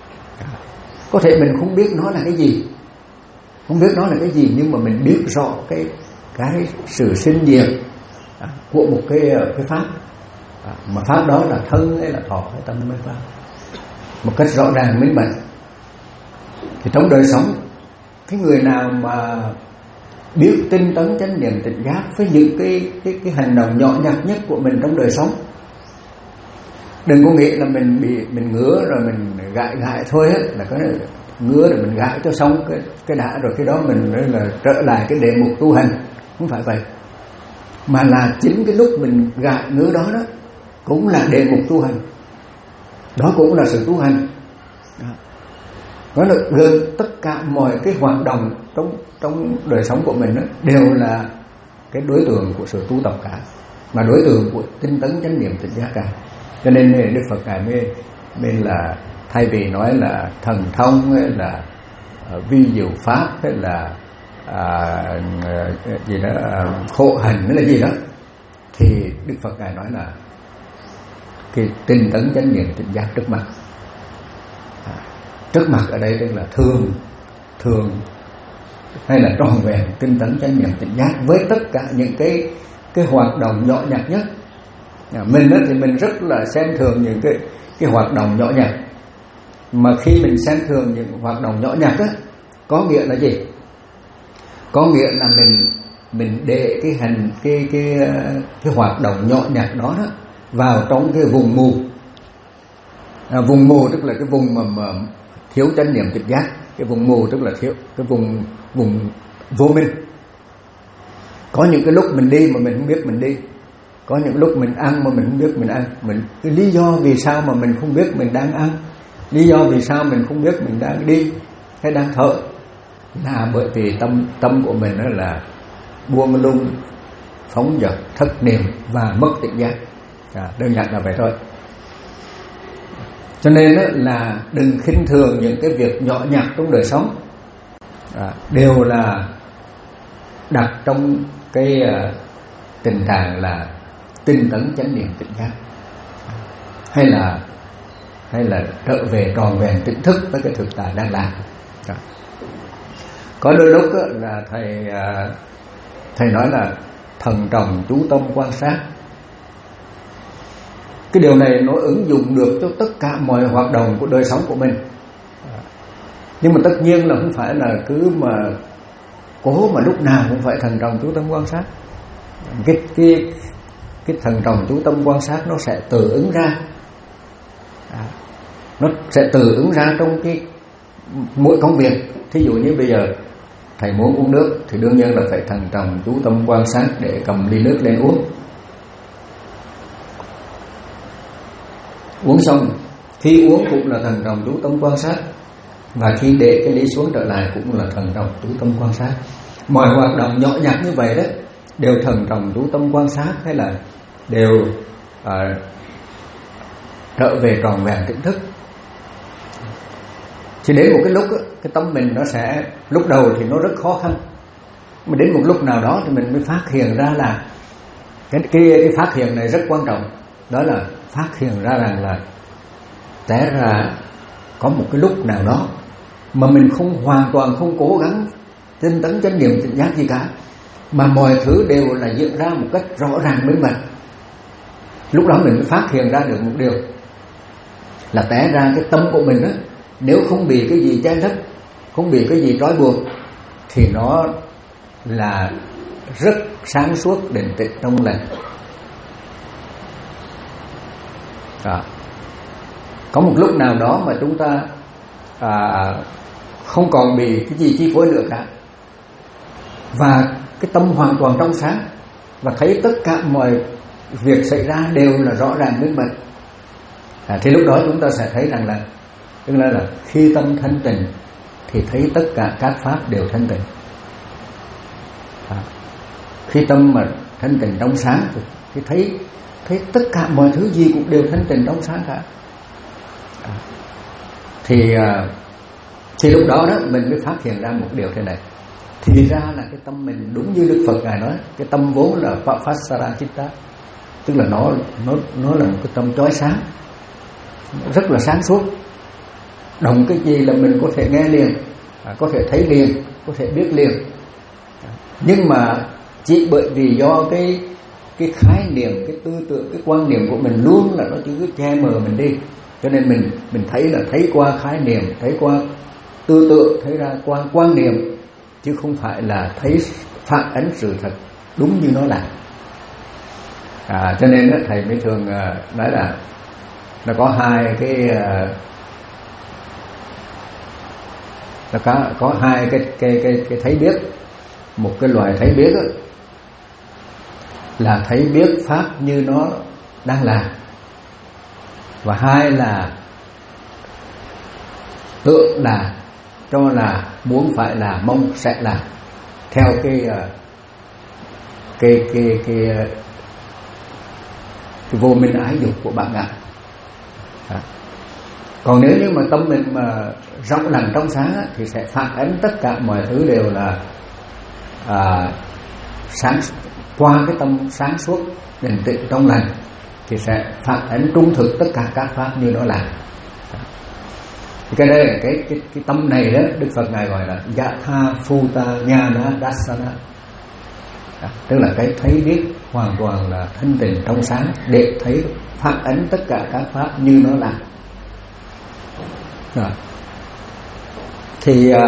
Có thể mình không biết nó là cái gì, không biết nó là cái gì, nhưng mà mình biết rõ cái cái sự sinh diệt của một cái cái pháp, mà pháp đó là thân hay là thọ hay tâm hay pháp, một cách rõ ràng minh bạch. Thì trong đời sống, cái người nào mà biết tinh tấn chánh niệm tỉnh giác với những cái cái cái hành động nhỏ nhặt nhất của mình trong đời sống, đừng có nghĩ là mình bị mình ngứa rồi mình gãi gãi thôi á, là cái ngứa rồi mình gãi cho xong cái cái đã rồi cái đó mình là trở lại cái đề mục tu hành. Không phải vậy, mà là chính cái lúc mình gãi ngứa đó đó cũng là đề mục tu hành, đó cũng là sự tu hành. Đó là gần tất cả mọi cái hoạt động trong trong đời sống của mình đó, đều là cái đối tượng của sự tu tập cả, mà đối tượng của tinh tấn chánh niệm tỉnh giác cả. Cho nên Đức Phật ngài mới mới là thay vì nói là thần thông hay là uh, vi diệu pháp hay là uh, gì đó uh, khổ hành hay là gì đó, thì Đức Phật ngài nói là cái tinh tấn chánh niệm tỉnh giác trước mặt. À, trước mặt ở đây tức là thường thường hay là tròn vẹn tinh tấn chánh niệm tỉnh giác với tất cả những cái cái hoạt động nhỏ nhặt nhất. À, mình đó thì mình rất là xem thường những cái cái hoạt động nhỏ nhặt, mà khi mình xem thường những hoạt động nhỏ nhặt á, có nghĩa là gì? Có nghĩa là mình mình để cái hành cái cái cái hoạt động nhỏ nhặt đó đó vào trong cái vùng mù. À, vùng mù tức là cái vùng mà, mà thiếu chánh niệm tỉnh giác. Cái vùng mù tức là thiếu cái vùng vùng vô minh. Có những cái lúc mình đi mà mình không biết mình đi, có những lúc mình ăn mà mình không biết mình ăn. Mình cái lý do vì sao mà mình không biết mình đang ăn, lý do vì sao mình không biết mình đang đi hay đang thở, là bởi vì tâm tâm của mình đó là buông lung, phóng dật, thất niệm và mất tỉnh giác. À, đơn giản là vậy thôi. Cho nên đó là đừng khinh thường những cái việc nhỏ nhặt trong đời sống, à, đều là đặt trong cái uh, tình trạng là tinh tấn chánh niệm tỉnh giác, hay là hay là trở về tròn vẹn tỉnh thức với cái thực tại đang làm. À. Có đôi lúc đó là thầy uh, thầy nói là thần trọng chú tâm quan sát. Cái điều này nó ứng dụng được cho tất cả mọi hoạt động của đời sống của mình. Nhưng mà tất nhiên là không phải là cứ mà cố mà lúc nào cũng phải thần trọng chú tâm quan sát. Cái cái cái thần trọng chú tâm quan sát nó sẽ tự ứng ra, à, nó sẽ tự ứng ra trong cái mỗi công việc. Thí dụ như bây giờ thầy muốn uống nước thì đương nhiên là phải thần trọng chú tâm quan sát để cầm ly nước lên uống. Uống xong, khi uống cũng là thần trọng chú tâm quan sát, và khi để cái ly xuống trở lại cũng là thần trọng chú tâm quan sát. Mọi hoạt động nhỏ nhặt như vậy đó đều thần trọng chú tâm quan sát, hay là đều à, trở về tròn vẹn tỉnh thức. Chỉ đến một cái lúc đó, cái tâm mình nó sẽ, lúc đầu thì nó rất khó khăn, mà đến một lúc nào đó thì mình mới phát hiện ra là cái, cái, cái phát hiện này rất quan trọng. Đó là phát hiện ra rằng là té ra có một cái lúc nào đó mà mình không hoàn toàn không cố gắng tinh tấn chánh niệm tỉnh giác gì cả, mà mọi thứ đều là diễn ra một cách rõ ràng minh bạch. Lúc đó mình mới phát hiện ra được một điều là té ra cái tâm của mình á, nếu không bị cái gì che lấp, không bị cái gì trói buộc, thì nó là rất sáng suốt, định tĩnh trong lành. À, có một lúc nào đó mà chúng ta à, không còn bị cái gì chi phối nữa cả, và cái tâm hoàn toàn trong sáng, và thấy tất cả mọi việc xảy ra đều là rõ ràng minh bạch. À, thì lúc đó chúng ta sẽ thấy rằng là, tức là, là khi tâm thanh tịnh thì thấy tất cả các pháp đều thanh tịnh. À, khi tâm mà thanh tịnh trong sáng thì thấy thấy tất cả mọi thứ gì cũng đều thanh tịnh trong sáng cả. À, thì thì lúc đó đó mình mới phát hiện ra một điều thế này. Thì ra là cái tâm mình, đúng như Đức Phật ngài nói, cái tâm vốn là Papasara Chitta, tức là nó nó nó là một cái tâm chói sáng, rất là sáng suốt. Động cái gì là mình có thể nghe liền, à, có thể thấy liền, có thể biết liền. Nhưng mà chỉ bởi vì do cái cái khái niệm, cái tư tưởng, cái quan niệm của mình luôn là nó chỉ cứ che mờ mình đi, cho nên mình mình thấy là thấy qua khái niệm, thấy qua tư tưởng, thấy ra qua quan niệm, chứ không phải là thấy phản ánh sự thật đúng như nó là. À, cho nên đó, thầy mới thường uh, nói là nó có hai cái uh, nó có có hai cái cái cái cái thấy biết. Một cái loại thấy biết đó, là thấy biết pháp như nó đang làm, và hai là tưởng là, cho là, muốn phải là, mong sẽ làm, theo cái cái cái cái, cái, cái vô minh ái dục của bạn ngạ. À. Còn nếu như mà tâm mình mà rộng lặng trong sáng á, thì sẽ phản ánh tất cả mọi thứ đều là à, sáng, qua cái tâm sáng suốt định tĩnh trong lành, thì sẽ phản ánh trung thực tất cả các pháp như nó là. Thì cái đây là cái cái cái tâm này đó, Đức Phật ngài gọi là Yatha Phuta Nhana Dassana, à, tức là cái thấy biết hoàn toàn là thanh tịnh trong sáng, để thấy phản ánh tất cả các pháp như nó là. Rồi. Thì uh,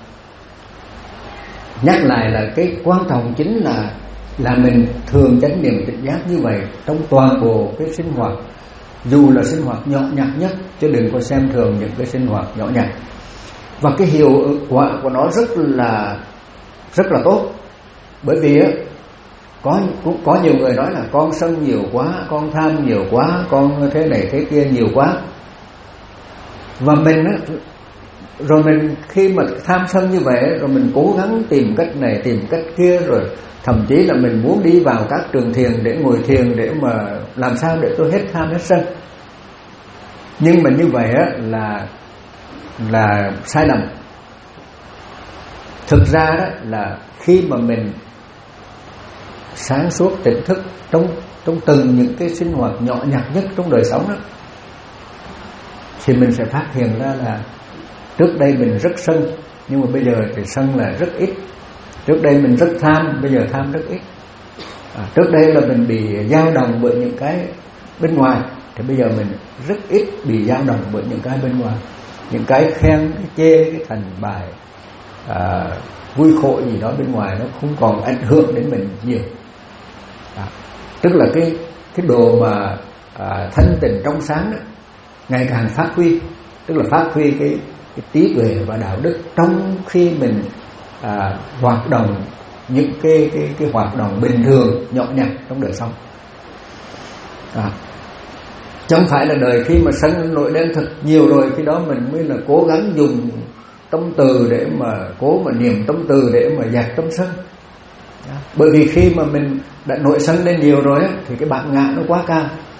nhắc lại là cái quan trọng chính là là mình thường chánh niệm tỉnh giác như vậy trong toàn bộ cái sinh hoạt, dù là sinh hoạt nhỏ nhặt nhất, chứ đừng có xem thường những cái sinh hoạt nhỏ nhặt. Và cái hiệu quả của nó rất là rất là tốt, bởi vì á, có cũng có nhiều người nói là con sân nhiều quá, con tham nhiều quá, con thế này thế kia nhiều quá. Và mình á, rồi mình khi mà tham sân như vậy, rồi mình cố gắng tìm cách này tìm cách kia, rồi thậm chí là mình muốn đi vào các trường thiền để ngồi thiền, để mà làm sao để tôi hết tham hết sân. Nhưng mà như vậy á, là là sai lầm. Thực ra đó là khi mà mình sáng suốt tỉnh thức trong trong từng những cái sinh hoạt nhỏ nhặt nhất trong đời sống đó, thì mình sẽ phát hiện ra là trước đây mình rất sân, nhưng mà bây giờ thì sân là rất ít. Trước đây mình rất tham, bây giờ tham rất ít. À, trước đây là mình bị dao động bởi những cái bên ngoài, thì bây giờ mình rất ít bị dao động bởi những cái bên ngoài. Những cái khen, cái chê, cái thành bài, à, vui khổ gì đó bên ngoài nó không còn ảnh hưởng đến mình nhiều. À, tức là cái cái đồ mà à, thanh tịnh trong sáng đó, ngày càng phát huy, tức là phát huy cái, cái trí tuệ và đạo đức trong khi mình à, hoạt động những cái cái cái hoạt động bình thường nhỏ nhặt trong đời sống. À, chứ không phải là đời khi mà sân nổi lên thật nhiều rồi, khi đó mình mới là cố gắng dùng tâm từ để mà cố mà niệm tâm từ để mà dẹp tâm sân. Bởi vì khi mà mình đã nổi sân lên nhiều rồi á, thì cái bản ngã nó quá cao,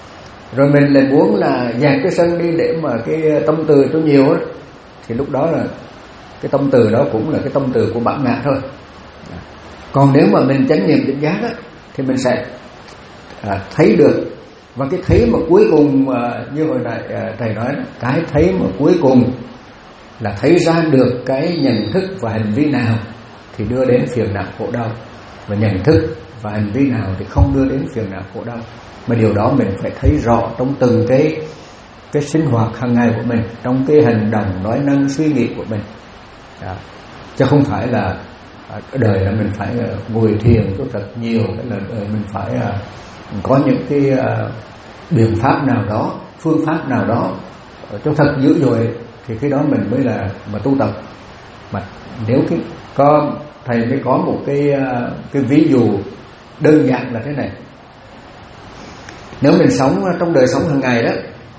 rồi mình lại muốn là dạt cái sân đi để mà cái tâm từ nó nhiều đó, thì lúc đó là cái tâm từ đó cũng là cái tâm từ của bản ngã thôi. Còn nếu mà mình chánh niệm tỉnh giác á, thì mình sẽ à, thấy được. Và cái thấy mà cuối cùng à, như hồi nãy à, thầy nói, cái thấy mà cuối cùng là thấy ra được cái nhận thức và hành vi nào thì đưa đến phiền não khổ đau, và nhận thức và hành vi nào thì không đưa đến phiền não khổ đau. Mà điều đó mình phải thấy rõ trong từng cái cái sinh hoạt hàng ngày của mình, trong cái hành động, nói năng, suy nghĩ của mình. Đó. Chứ không phải là đời là mình phải ngồi thiền cho thật nhiều, hay là đời mình phải có những cái biện pháp nào đó, phương pháp nào đó cho thật dữ dội, thì cái đó mình mới là mà tu tập. Mà nếu cái có thầy mới có một cái cái ví dụ đơn giản là thế này. Nếu mình sống trong đời sống hàng ngày đó,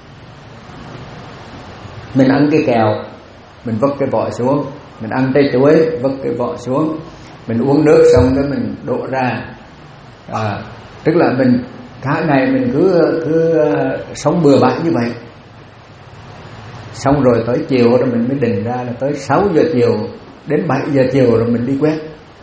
mình ăn cái kẹo, mình vứt cái vỏ xuống, mình ăn trái chuối, vứt cái vỏ xuống, mình uống nước xong cái mình đổ ra, à, tức là mình cả ngày mình cứ cứ sống bừa bãi như vậy. Xong rồi tới chiều rồi mình mới định ra là tới sáu giờ chiều đến bảy giờ chiều rồi mình đi quét.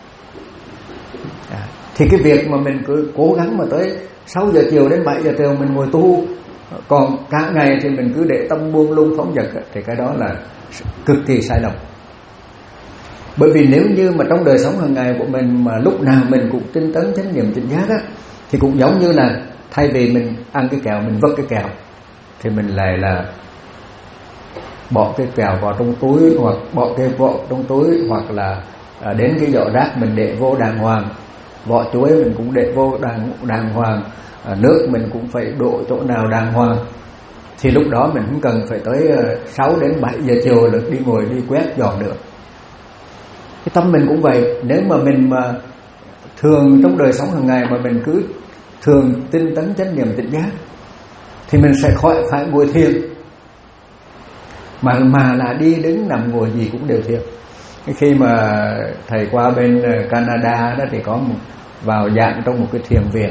À, thì cái việc mà mình cứ cố gắng mà tới sáu giờ chiều đến bảy giờ chiều mình ngồi tu, còn cả ngày thì mình cứ để tâm buông lung phóng dật, thì cái đó là cực kỳ sai lầm. Bởi vì nếu như mà trong đời sống hàng ngày của mình mà lúc nào mình cũng tinh tấn chánh niệm tỉnh giác á, thì cũng giống như là thay vì mình ăn cái kẹo mình vứt cái kẹo, thì mình lại là bỏ cái kẹo vào trong túi, hoặc bỏ cái vỏ trong túi, hoặc là à, đến cái giỏ rác mình để vô đàng hoàng, vỏ chuối mình cũng để vô đàng đàng hoàng, à, nước mình cũng phải đổ chỗ nào đàng hoàng. Thì lúc đó mình không cần phải tới sáu đến bảy giờ chiều là đi ngồi đi quét dọn được. Cái tâm mình cũng vậy. Nếu mà mình mà thường trong đời sống hàng ngày mà mình cứ thường tinh tấn chánh niệm tỉnh giác, thì mình sẽ khỏi phải ngồi thiền, mà mà là đi đứng nằm ngồi gì cũng đều thiền. Khi mà thầy qua bên Canada đó thì có một, vào dạng trong một cái thiền viện,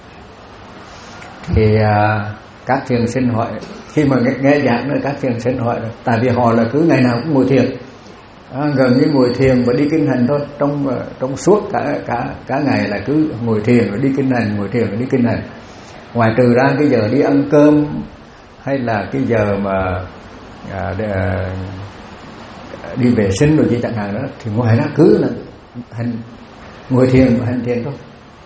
thì à, các thiền sinh hỏi, khi mà nghe, nghe giảng rồi các thiền sinh hỏi, tại vì họ là cứ ngày nào cũng ngồi thiền, à, gần như ngồi thiền và đi kinh hành thôi, trong trong suốt cả cả cả ngày là cứ ngồi thiền rồi đi kinh hành, ngồi thiền rồi đi kinh hành. Ngoài trừ ra cái giờ đi ăn cơm hay là cái giờ mà à, để, à, đi vệ sinh rồi gì chẳng hạn đó, thì ngoài ra cứ là hành ngồi thiền và hành thiền thôi.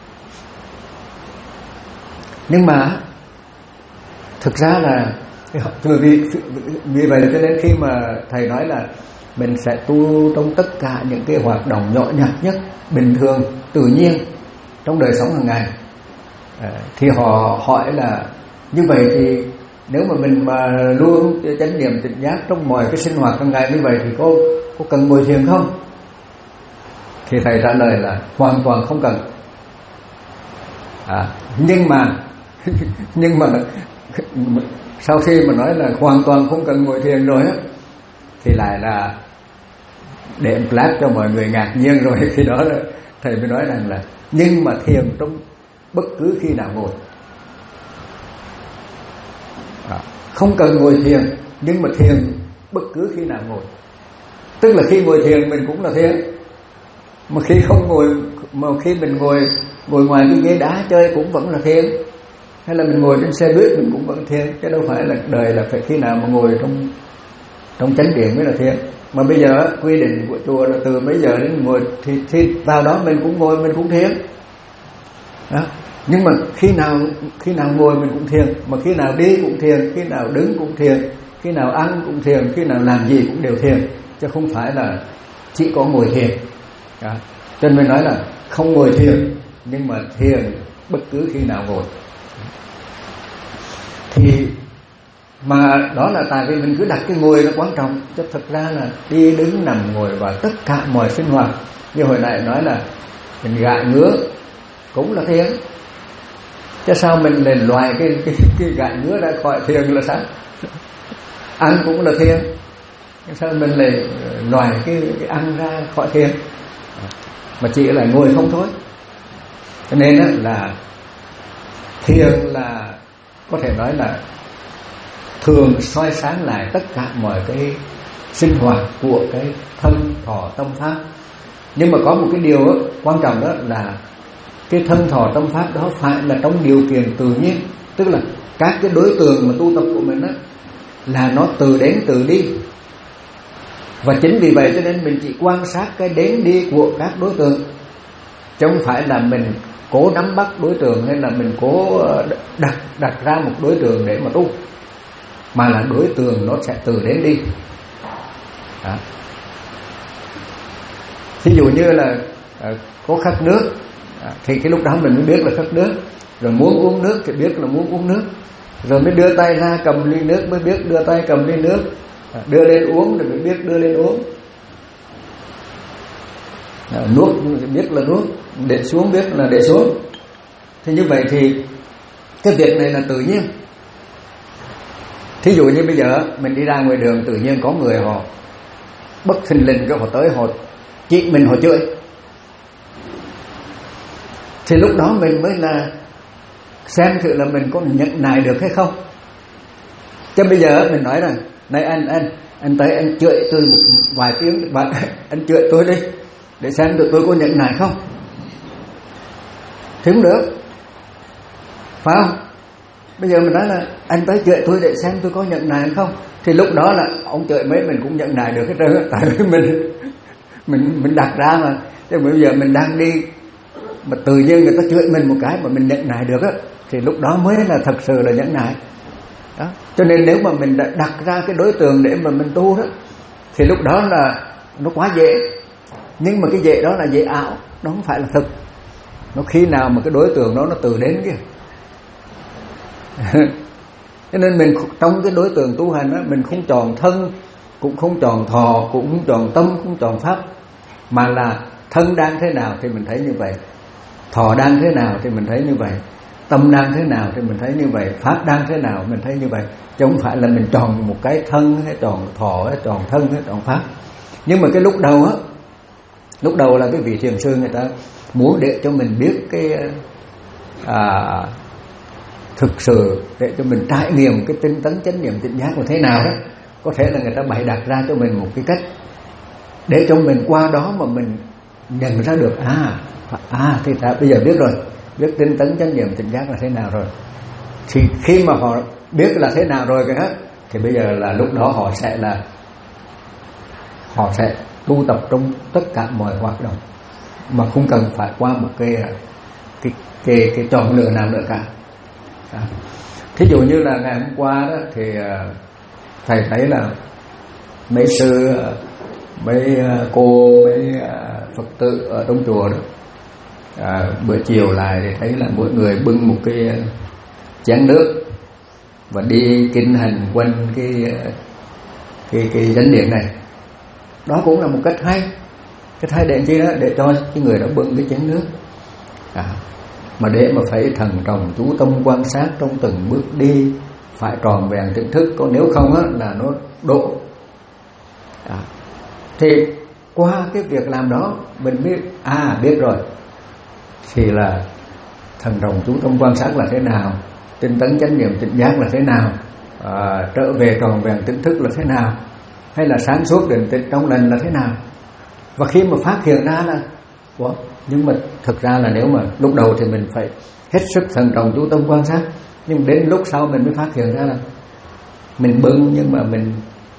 Nhưng mà thực ra là vì, vì vậy cho nên khi mà thầy nói là mình sẽ tu trong tất cả những cái hoạt động nhỏ nhặt nhất, bình thường, tự nhiên trong đời sống hàng ngày, à, thì họ hỏi là như vậy thì nếu mà mình mà luôn chánh niệm tỉnh giác trong mọi cái sinh hoạt hàng ngày như vậy thì có có cần ngồi thiền không? Thì thầy trả lời là hoàn toàn không cần. À, nhưng mà nhưng mà sau khi mà nói là hoàn toàn không cần ngồi thiền rồi á, thì lại là để một lát cho mọi người ngạc nhiên rồi. Khi đó là thầy mới nói rằng là nhưng mà thiền trong bất cứ khi nào ngồi. À, không cần ngồi thiền, nhưng mà thiền bất cứ khi nào ngồi. Tức là khi ngồi thiền mình cũng là thiền, mà khi không ngồi, mà khi mình ngồi ngồi ngoài cái ghế đá chơi cũng vẫn là thiền, hay là mình ngồi trên xe buýt mình cũng vẫn thiền, chứ đâu phải là đời là phải khi nào mà ngồi trong trong chánh điện mới là thiền. Mà bây giờ quy định của chùa là từ mấy giờ đến ngồi thì, thì vào đó mình cũng ngồi, mình cũng thiền đó. Nhưng mà khi nào khi nào ngồi mình cũng thiền, mà khi nào đi cũng thiền, khi nào đứng cũng thiền, khi nào ăn cũng thiền, khi nào làm gì cũng đều thiền, chứ không phải là chỉ có ngồi thiền đó. Cho nên mình nói là không ngồi thiền, nhưng mà thiền bất cứ khi nào ngồi. Thì mà đó là tại vì mình cứ đặt cái ngồi là quan trọng, chứ thật ra là đi đứng nằm ngồi và tất cả mọi sinh hoạt, như hồi nãy nói là mình gãi ngứa cũng là thiền, chứ sao mình lại loại cái cái, cái gãi ngứa ra khỏi thiền là sao? Ăn cũng là thiền, sao mình lại loại cái, cái ăn ra khỏi thiền, mà chỉ là ngồi không thôi. Cho nên là thiền là có thể nói là thường soi sáng lại tất cả mọi cái sinh hoạt của cái thân thọ tâm pháp. Nhưng mà có một cái điều đó, quan trọng đó là cái thân thọ tâm pháp đó phải là trong điều kiện tự nhiên, tức là các cái đối tượng mà tu tập của mình đó là nó từ đến từ đi. Và chính vì vậy cho nên mình chỉ quan sát cái đến đi của các đối tượng, chứ không phải là mình cố nắm bắt đối tượng hay là mình cố đặt đặt ra một đối tượng để mà tu, mà là đối tượng nó sẽ từ đến đi. Đó. Thí dụ như là uh, có khát nước, uh, thì cái lúc đó mình mới biết là khát nước. Rồi muốn uống nước thì biết là muốn uống nước. Rồi mới đưa tay ra cầm ly nước mới biết đưa tay cầm ly nước. uh, Đưa lên uống rồi mới biết đưa lên uống. uh, Nuốt biết là nuốt, để xuống biết là để xuống. Thì như vậy thì cái việc này là tự nhiên. Thí dụ như bây giờ mình đi ra ngoài đường, tự nhiên có người họ bất thình lình cái họ tới họ chị mình họ chửi, thì lúc đó mình mới là xem thử là mình có nhận nại được hay không. Chứ bây giờ mình nói rằng này anh anh anh tới anh chửi tôi một vài tiếng, bạn anh chửi tôi đi để xem tụi tôi có nhận nại không, thì không được, phải không? Bây giờ mình nói là anh tới chửi tôi để xem tôi có nhận nại hay không, thì lúc đó là ông chửi mấy mình cũng nhận nại được hết trơn, tại vì mình mình mình đặt ra mà. Chứ bây giờ mình đang đi mà tự nhiên người ta chửi mình một cái mà mình nhận nại được á, thì lúc đó mới là thật sự là nhẫn nại. Đó. Cho nên nếu mà mình đã đặt ra cái đối tượng để mà mình tu đó, thì lúc đó là nó quá dễ. Nhưng mà cái dễ đó là dễ ảo, nó không phải là thực. Nó khi nào mà cái đối tượng đó nó từ đến kìa. Cho nên mình trong cái đối tượng tu hành đó, mình không chọn thân, cũng không chọn thọ, cũng không chọn tâm, cũng không chọn pháp, mà là thân đang thế nào thì mình thấy như vậy, thọ đang thế nào thì mình thấy như vậy, tâm đang thế nào thì mình thấy như vậy, pháp đang thế nào mình thấy như vậy. Chứ không phải là mình chọn một cái thân hay chọn thọ hay chọn thân hay chọn pháp. Nhưng mà cái lúc đầu á, lúc đầu là cái vị thiền sư người ta muốn để cho mình biết cái à, thực sự để cho mình trải nghiệm cái tinh tấn chánh niệm tỉnh giác là thế nào đó. Có thể là người ta bày đặt ra cho mình một cái cách để cho mình qua đó mà mình nhận ra được à à thì ta bây giờ biết rồi, biết tinh tấn chánh niệm tỉnh giác là thế nào rồi. Thì khi mà họ biết là thế nào rồi cái hết, thì bây giờ là lúc đó họ sẽ là họ sẽ tu tập trong tất cả mọi hoạt động mà không cần phải qua một cái cái cái cái chọn lựa nào nữa cả. À. Thí dụ như là ngày hôm qua đó thì thầy thấy là mấy sư, mấy cô, mấy Phật tử ở trong chùa đó, à, bữa chiều lại thì thấy là mỗi người bưng một cái chén nước và đi kinh hành quanh cái cái cái chánh điện này. Đó cũng là một cách hay. Cách hay để chi đó, để cho cái người đó bưng cái chén nước, à, mà để mà phải thần trọng chú tâm quan sát trong từng bước đi, phải tròn vẹn tỉnh thức, còn nếu không á là nó độ. À, thì qua cái việc làm đó mình biết à biết rồi, thì là thần trọng chú tâm quan sát là thế nào, tinh tấn chánh niệm tỉnh giác là thế nào, à, trở về tròn vẹn tỉnh thức là thế nào, hay là sáng suốt định tĩnh trong lành là thế nào. Và khi mà phát hiện ra là ủa, nhưng mà thực ra là nếu mà lúc đầu thì mình phải hết sức thần trọng chú tâm quan sát, nhưng đến lúc sau mình mới phát hiện ra là mình bưng nhưng mà mình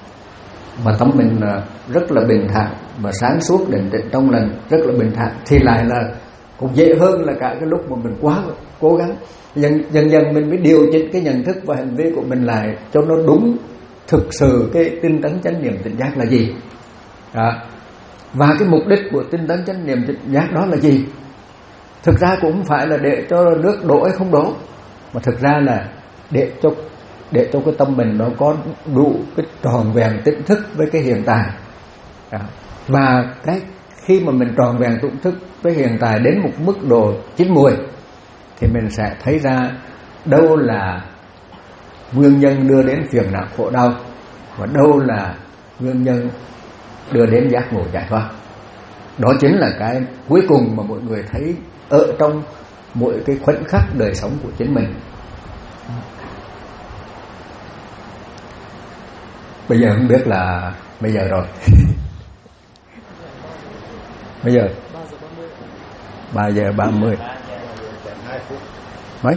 mà tâm mình rất là bình thản và sáng suốt định tĩnh trong lành rất là bình thản, thì lại là cũng dễ hơn là cả cái lúc mà mình quá cố gắng. Dần dần, dần mình mới điều chỉnh cái nhận thức và hành vi của mình lại cho nó đúng thực sự cái tinh tấn chánh niệm tỉnh giác là gì. Đó. Và cái mục đích của tinh tấn chánh niệm tỉnh giác đó là gì? Thực ra cũng không phải là để cho nước đổ hay không đổ, mà thực ra là để cho để cho cái tâm mình nó có đủ cái tròn vẹn tỉnh thức với cái hiện tại. Đó. Và cái khi mà mình tròn vẹn tỉnh thức với hiện tại đến một mức độ chín mùi, thì mình sẽ thấy ra đâu là nguyên nhân đưa đến phiền não khổ đau, và đâu là nguyên nhân đưa đến giác ngộ giải thoát. Đó chính là cái cuối cùng mà mọi người thấy ở trong mỗi cái khoảnh khắc đời sống của chính mình. Bây giờ không biết là mấy giờ rồi. Bây giờ ba giờ ba mươi. Mấy?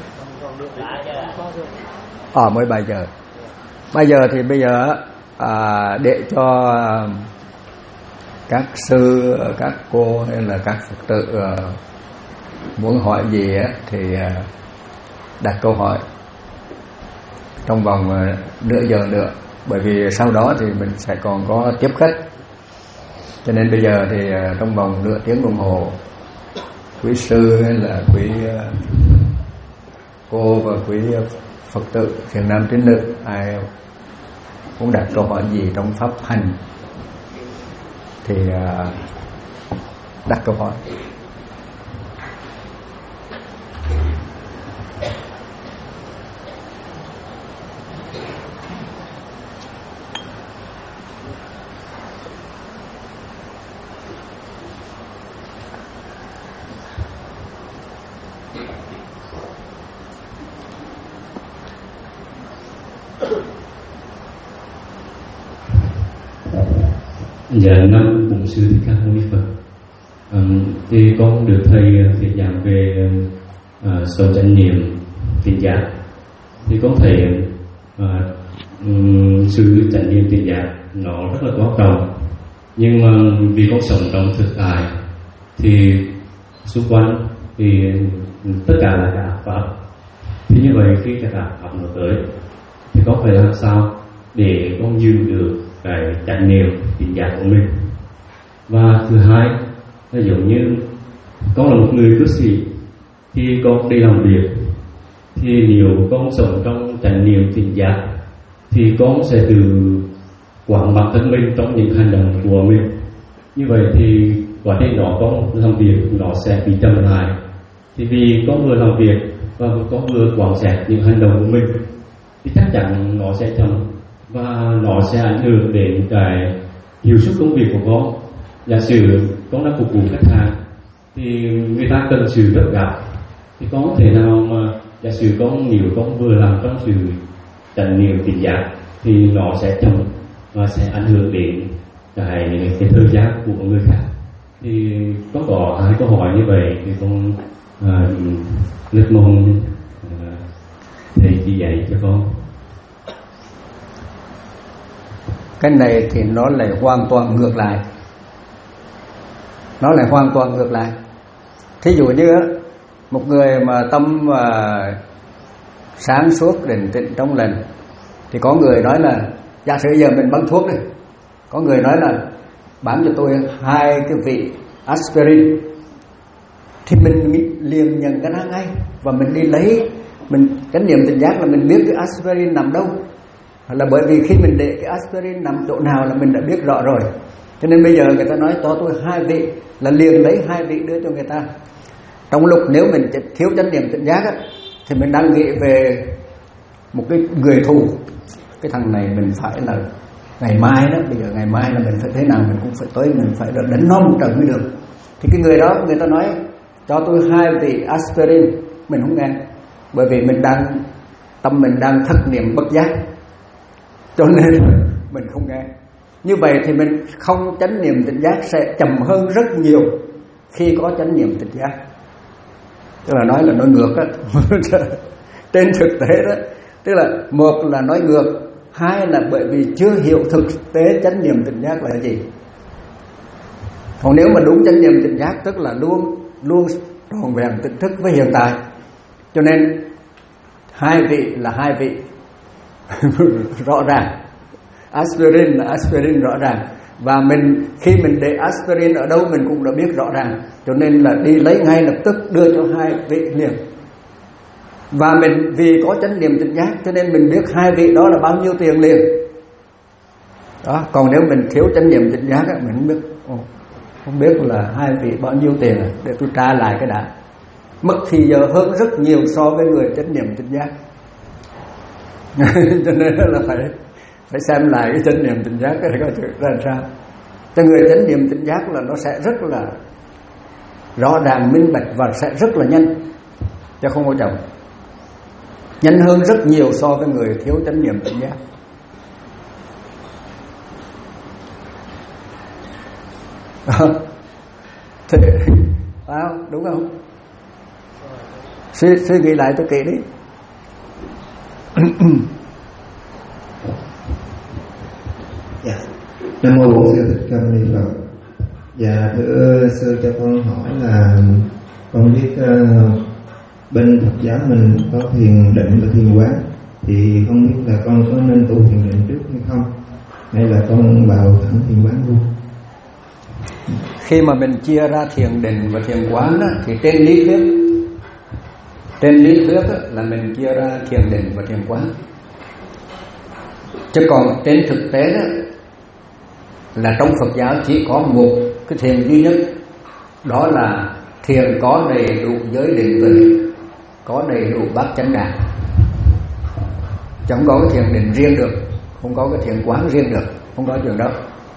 Ờ mới ba giờ. Bây giờ thì bây giờ à, để cho các sư, các cô hay là các Phật tử à, muốn hỏi gì á, thì à, đặt câu hỏi trong vòng à, nửa giờ nữa. Bởi vì sau đó thì mình sẽ còn có tiếp khách. Cho nên bây giờ thì à, trong vòng nửa tiếng đồng hồ, quý sư hay là quý à, cô và quý Phật tử thiện nam tín nữ ai cũng đặt câu hỏi gì trong pháp hành thì uh, đặt câu hỏi. Dạ năm bổn sư Thích Ca Mâu Ni Phật. À, thì con được thầy thuyết giảng về à, sâu chánh niệm tỉnh giác. Thì con thấy à, um, sự chánh niệm tỉnh giác nó rất là quan trọng. Nhưng mà vì con sống trong thực tại thì xung quanh thì tất cả là cả pháp. Thì như vậy khi cả pháp nó tới thì con phải làm sao để con giữ được cái chánh niệm tỉnh giác của mình. Và thứ hai là giống như con là một người cư sĩ, khi con đi làm việc thì nếu con sống trong chánh niệm tỉnh giác thì con sẽ tự quản bản thân mình trong những hành động của mình. Như vậy thì quá trình đó con làm việc nó sẽ bị chậm lại. Thì vì con vừa làm việc và con vừa quan sát những hành động của mình thì chắc chắn nó sẽ chậm và nó sẽ ảnh hưởng đến cái hiệu suất công việc của con. Giả sử con đã phục vụ khách hàng thì người ta cần sự gấp gáp, thì con không thể nào mà giả sử con nếu con vừa làm trong sự chánh niệm tỉnh giác thì nó sẽ chậm và sẽ ảnh hưởng đến cái cái thời gian của người khác. Thì có có hai câu hỏi như vậy thì con à, rất mong à, thầy chỉ dạy cho con. Cái này thì nó lại hoàn toàn ngược lại. Nó lại hoàn toàn ngược lại. Thí dụ như một người mà tâm uh, sáng suốt định tĩnh trong lành, thì có người nói là giả sử giờ mình bán thuốc đi, có người nói là bán cho tôi hai cái vị aspirin, thì mình liền nhận cái đó ngay và mình đi lấy, mình chánh niệm tỉnh giác là mình biết cái aspirin nằm đâu. Là bởi vì khi mình để cái aspirin nằm chỗ nào là mình đã biết rõ rồi. Cho nên bây giờ người ta nói cho tôi hai vị, là liền lấy hai vị đưa cho người ta. Trong lúc nếu mình thiếu chánh niệm tỉnh giác á, thì mình đang nghĩ về một cái người thù. Cái thằng này mình phải là ngày mai đó, bây giờ ngày mai là mình phải thế nào mình cũng phải tới, mình phải đánh nó một trận mới được. Thì cái người đó người ta nói cho tôi hai vị aspirin, mình không nghe. Bởi vì mình đang tâm mình đang thất niệm bất giác, cho nên mình không nghe. Như vậy thì mình không chánh niệm tỉnh giác sẽ chậm hơn rất nhiều khi có chánh niệm tỉnh giác. Tức là nói là nói ngược á. Trên thực tế đó, tức là một là nói ngược, hai là bởi vì chưa hiểu thực tế chánh niệm tỉnh giác là gì. Còn nếu mà đúng chánh niệm tỉnh giác tức là luôn luôn trọn vẹn tỉnh thức với hiện tại. Cho nên hai vị là hai vị rõ ràng. Aspirin là aspirin rõ ràng. Và mình khi mình để aspirin ở đâu mình cũng đã biết rõ ràng. Cho nên là đi lấy ngay lập tức đưa cho hai vị liền. Và mình vì có chánh niệm tỉnh giác cho nên mình biết hai vị đó là bao nhiêu tiền liền. Đó. Còn nếu mình thiếu chánh niệm tỉnh giác mình không biết, không biết là hai vị bao nhiêu tiền, để tôi tra lại cái đã. Mất thì giờ hơn rất nhiều so với người chánh niệm tỉnh giác. Cho nên là phải phải xem lại cái chánh niệm tỉnh giác để coi thực ra sao. Cho người chánh niệm tỉnh giác là nó sẽ rất là rõ ràng, minh bạch và sẽ rất là nhanh, chứ không có chậm. Nhanh hơn rất nhiều so với người thiếu chánh niệm tỉnh giác. Thế, phải không? Đúng không? Suy, suy nghĩ lại tôi kỹ đi. Dạ. Nam mô Bổn Sư Thích Ca Mâu Ni Phật. Dạ thưa sư, cho con hỏi là con biết uh, bên Phật giáo mình có thiền định và thiền quán, thì không biết là con có nên tu thiền định trước hay không, hay là con vào thẳng thiền quán luôn? Khi mà mình chia ra thiền định và thiền quán đó, thì trên lý thuyết trên lý thuyết đó, là mình chia ra thiền định và thiền quán. Chứ còn trên thực tế đó, là trong Phật giáo chỉ có một cái thiền duy nhất, đó là thiền có đầy đủ giới định tuệ, có đầy đủ bát chánh đạo. Chẳng có cái thiền định riêng được, không có cái thiền quán riêng được, không có chuyện đó.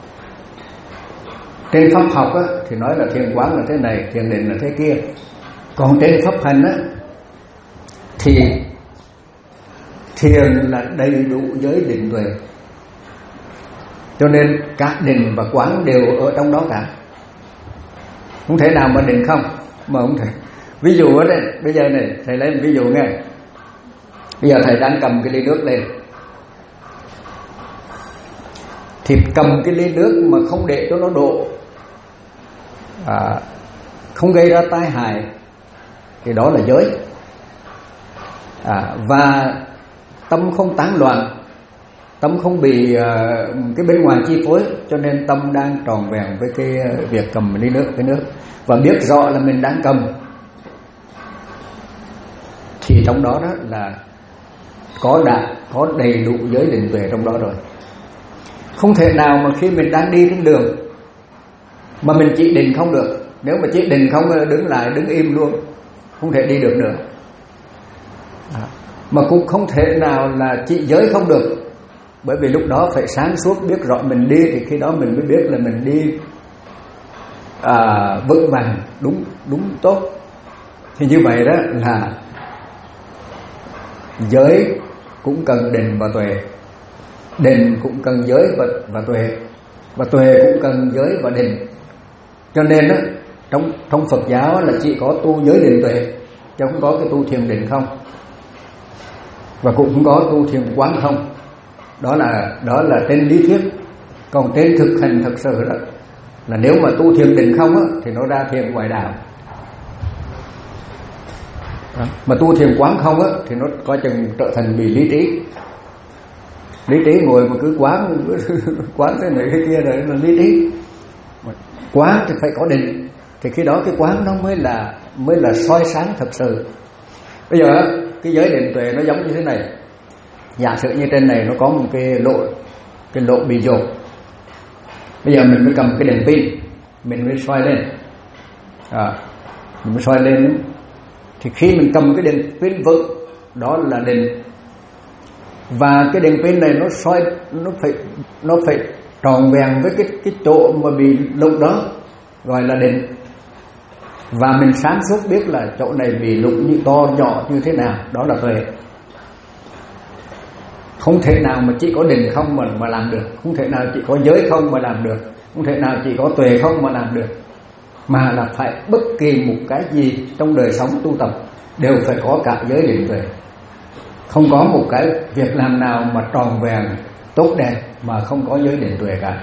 Trên pháp học á, thì nói là thiền quán là thế này, thiền định là thế kia. Còn trên pháp hành á, thì thiền là đầy đủ giới định tuệ, cho nên các định và quán đều ở trong đó cả. Không thể nào mà định không, mà không thể. Ví dụ ở đây, bây giờ này thầy lấy một ví dụ nghe. Bây giờ thầy đang cầm cái ly nước lên, thì cầm cái ly nước mà không để cho nó đổ, à, không gây ra tai hại, thì đó là giới. À, và tâm không tán loạn, tâm không bị uh, cái bên ngoài chi phối, cho nên tâm đang tròn vẹn với cái việc cầm ly nước, cái nước, và biết rõ là mình đang cầm, thì trong đó đó là có đã có đầy đủ giới định tuệ trong đó rồi. Không thể nào mà khi mình đang đi trên đường mà mình chỉ định không được. Nếu mà chỉ định không, đứng lại đứng im luôn, không thể đi được nữa. À, mà cũng không thể nào là chỉ giới không được, bởi vì lúc đó phải sáng suốt biết rõ mình đi, thì khi đó mình mới biết là mình đi à, vững vàng, đúng đúng tốt. Thì như vậy đó là giới cũng cần định và tuệ, định cũng cần giới và, và tuệ, và tuệ cũng cần giới và định. Cho nên đó, trong trong Phật giáo là chỉ có tu giới định tuệ, chứ không có cái tu thiền định không, và cũng không có tu thiền quán không. Đó là đó là trên lý thuyết. Còn trên thực hành thật sự đó, là nếu mà tu thiền định không á, thì nó ra thiền ngoại đạo. Đó. Mà tu thiền quán không á, thì nó coi chừng trở thành bị lý trí. Lý trí ngồi mà cứ quán quán thế này cái kia, rồi là lý trí. Quán thì phải có định, thì khi đó cái quán nó mới là mới là soi sáng thật sự. Bây giờ cái giới định tuệ nó giống như thế này. Giả sử như trên này nó có một cái lỗ, cái lỗ bị dột. Bây giờ mình mới cầm cái đèn pin, mình mới soi lên, à, mình mới soi lên. Thì khi mình cầm cái đèn pin vững, đó là định. Và cái đèn pin này nó soi, nó phải nó phải tròn vẹn với cái cái chỗ mà bị lục đó, gọi là định. Và mình sáng suốt biết là chỗ này bị lục như to nhỏ như thế nào, đó là tuệ. Không thể nào mà chỉ có định không mà mà làm được, không thể nào chỉ có giới không mà làm được, không thể nào chỉ có tuệ không mà làm được, mà là phải bất kỳ một cái gì trong đời sống tu tập đều phải có cả giới định tuệ. Không có một cái việc làm nào mà tròn vẹn tốt đẹp mà không có giới định tuệ cả.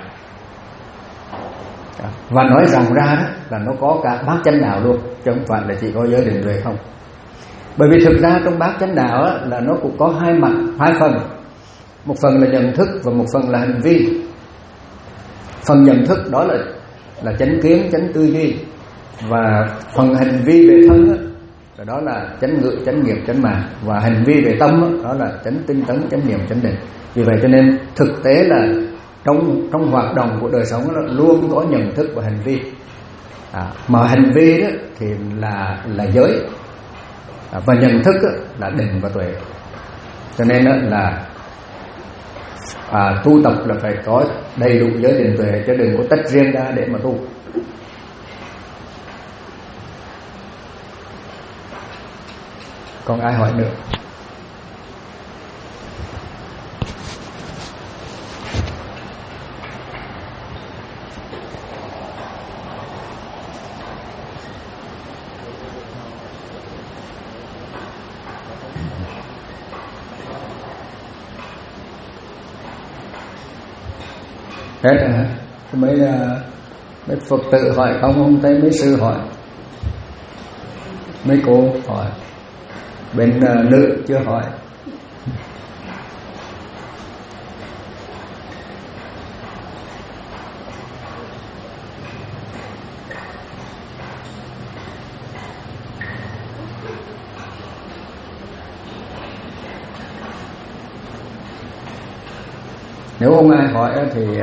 Và nói rộng ra đó là nó có cả bát chánh đạo luôn, chứ không phải là chỉ có giới định tuệ không. Bởi vì thực ra trong bát chánh đạo đó, là nó cũng có hai mặt, hai phần. Một phần là nhận thức và một phần là hành vi. Phần nhận thức đó là là chánh kiến, chánh tư duy. Và phần hành vi về thân đó, là đó là chánh ngữ, chánh nghiệp, chánh mạng. Và hành vi về tâm đó, đó là chánh tinh tấn, chánh niệm, chánh định. Vì vậy cho nên thực tế là trong trong hoạt động của đời sống đó, luôn có nhận thức và hành vi. À, mà hành vi đó thì là là giới, à, và nhận thức đó là định và tuệ. Cho nên đó là à, tu tập là phải có đầy đủ giới định tuệ, chứ đừng có tách riêng ra để mà tu. Còn ai hỏi nữa? Hết rồi hả? Mấy, mấy Phật tử hỏi không, không thấy mấy sư hỏi, mấy cô hỏi, bên uh, nữ chưa hỏi. Nếu không ai hỏi thì uh,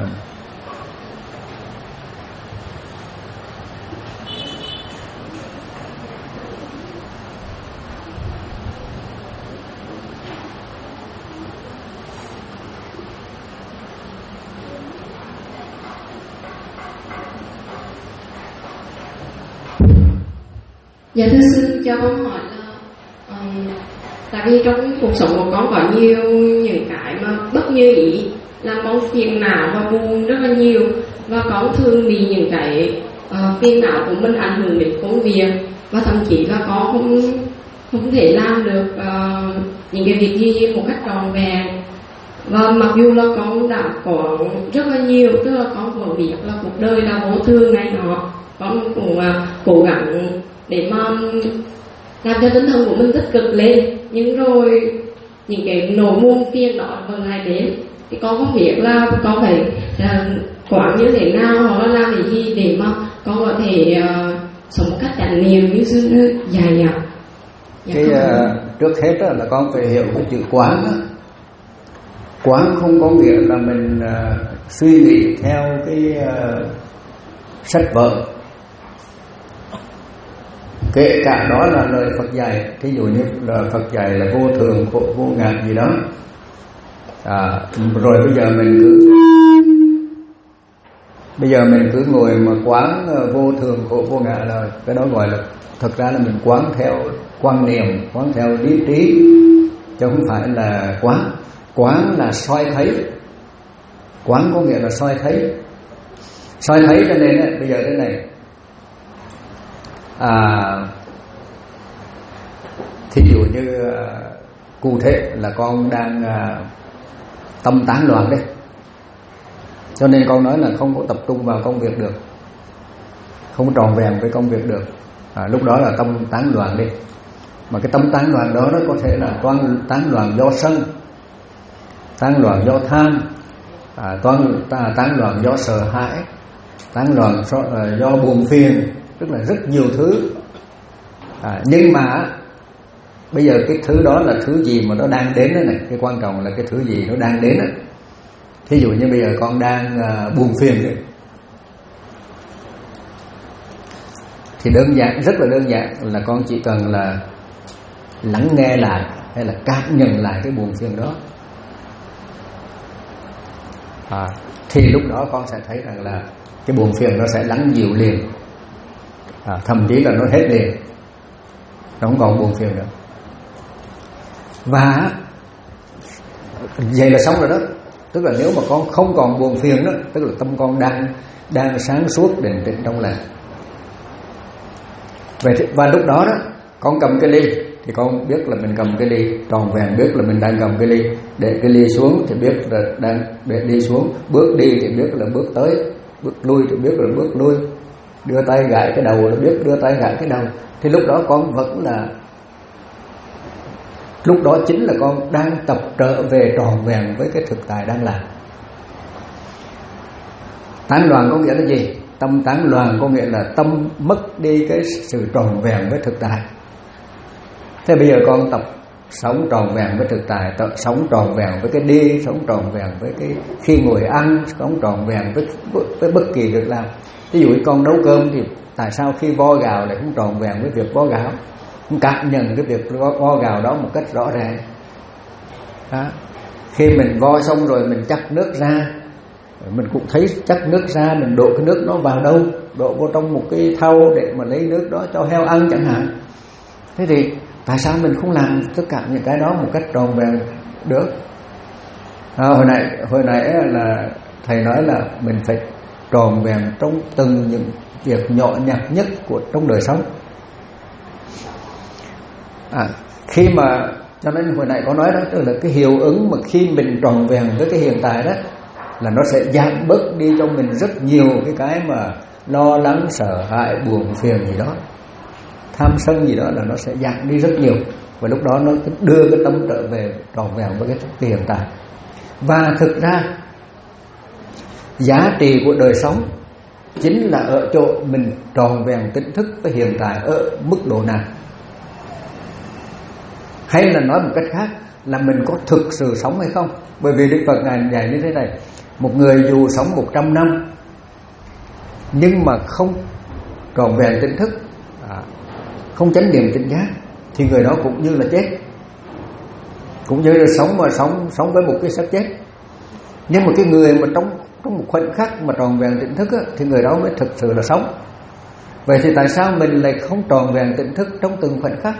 dạ thưa sư, cho con hỏi là um, tại vì trong cuộc sống của con có nhiều những cái mà bất như ý, làm con phiền não và buồn rất là nhiều, và con thường bị những cái uh, phiền não của mình ảnh hưởng đến công việc, và thậm chí là con không không thể làm được uh, những cái việc gì một cách trọn vẹn. Và mặc dù là con đã có rất là nhiều, tức là con có biết là cuộc đời là vô thường này nọ, con cũng uh, cố gắng để mà làm cho tinh thần của mình tích cực lên, nhưng rồi những cái nỗi buồn phiền đó vẫn lại đến, thì con không biết là con phải uh, quản như thế nào hoặc là làm cái gì để mà con có thể uh, sống một cách chánh niệm như sư dài dặn. Cái uh, trước hết đó là con phải hiểu cái chữ quán đó. Quán không có nghĩa là mình uh, suy nghĩ theo cái uh, sách vở, kể cả đó là lời Phật dạy. Thí dụ như là Phật dạy là vô thường, khổ vô ngã gì đó, à, rồi bây giờ mình cứ bây giờ mình cứ ngồi mà quán vô thường khổ vô ngã, là cái đó gọi là, thực ra là mình quán theo quan niệm, quán theo lý trí, chứ không phải là quán. Quán là soi thấy, quán có nghĩa là soi thấy. Soi thấy cho nên ấy, bây giờ thế này, à, thí dụ như uh, cụ thể là con đang uh, tâm tán loạn đấy, cho nên con nói là không có tập trung vào công việc được, không tròn vẹn với công việc được, à, lúc đó là tâm tán loạn đi. Mà cái tâm tán loạn đó nó có thể là toán tán loạn do sân, tán loạn do tham, à, toán tán loạn do sợ hãi, tán loạn do, uh, do buồn phiền, tức là rất nhiều thứ. À, nhưng mà bây giờ cái thứ đó là thứ gì mà nó đang đến đó này, cái quan trọng là cái thứ gì nó đang đến đó. Thí dụ như bây giờ con đang uh, buồn phiền đấy, thì đơn giản, rất là đơn giản là con chỉ cần là lắng nghe lại hay là cảm nhận lại cái buồn phiền đó, à, thì lúc đó con sẽ thấy rằng là cái buồn phiền nó sẽ lắng dịu liền, à, thậm chí là nó hết liền, nó không còn buồn phiền nữa. Và vậy là xong rồi đó. Tức là nếu mà con không còn buồn phiền đó, tức là tâm con đang đang sáng suốt, định tĩnh trong lành. Vậy thì, và lúc đó đó con cầm cái ly thì con biết là mình cầm cái ly, tròn vẹn biết là mình đang cầm cái ly. Để cái ly xuống thì biết là đang để đi xuống, bước đi thì biết là bước tới, bước lui thì biết là bước lui, đưa tay gãi cái đầu là biết đưa tay gãi cái đầu. Thì lúc đó con vẫn là, lúc đó chính là con đang tập trở về tròn vẹn với cái thực tại đang làm. Tán loạn có nghĩa là gì? Tâm tán loạn có nghĩa là tâm mất đi cái sự tròn vẹn với thực tại. Thế bây giờ con tập sống tròn vẹn với thực tại, tập sống tròn vẹn với cái đi, sống tròn vẹn với cái khi ngồi ăn, sống tròn vẹn với, với bất kỳ việc làm. Ví dụ như con nấu cơm thì tại sao khi vo gạo lại không tròn vẹn với việc vo gạo, không cảm nhận cái việc vo gạo đó một cách rõ ràng. Đó. Khi mình vo xong rồi mình chắc nước ra, mình cũng thấy chắc nước ra, mình đổ cái nước nó vào đâu, đổ vô trong một cái thau để mà lấy nước đó cho heo ăn chẳng hạn. Thế thì tại sao mình không làm tất cả những cái đó một cách tròn vẹn được? À, hồi nãy hồi nãy là thầy nói là mình phải tròn vẹn trong từng những việc nhỏ nhặt nhất của trong đời sống. À, khi mà cho nên hồi nãy có nói đó, tức là cái hiệu ứng mà khi mình tròn vẹn với cái hiện tại đó, là nó sẽ giảm bớt đi cho mình rất nhiều cái cái mà lo lắng, sợ hãi, buồn phiền gì đó, tham sân gì đó, là nó sẽ giảm đi rất nhiều. Và lúc đó nó đưa cái tâm trở về tròn vẹn với cái, cái hiện tại. Và thực ra giá trị của đời sống chính là ở chỗ mình tròn vẹn tỉnh thức với hiện tại ở mức độ nào. Hay là nói một cách khác là mình có thực sự sống hay không. Bởi vì Đức Phật Ngài dạy như thế này: một người dù sống một trăm năm nhưng mà không tròn vẹn tỉnh thức, không chánh niệm tỉnh giác, thì người đó cũng như là chết, cũng như là sống mà sống sống với một cái xác chết. Nhưng mà cái người mà trong trong một khoảnh khắc mà tròn vẹn tỉnh thức á, thì người đó mới thực sự là sống. Vậy thì tại sao mình lại không tròn vẹn tỉnh thức trong từng khoảnh khắc?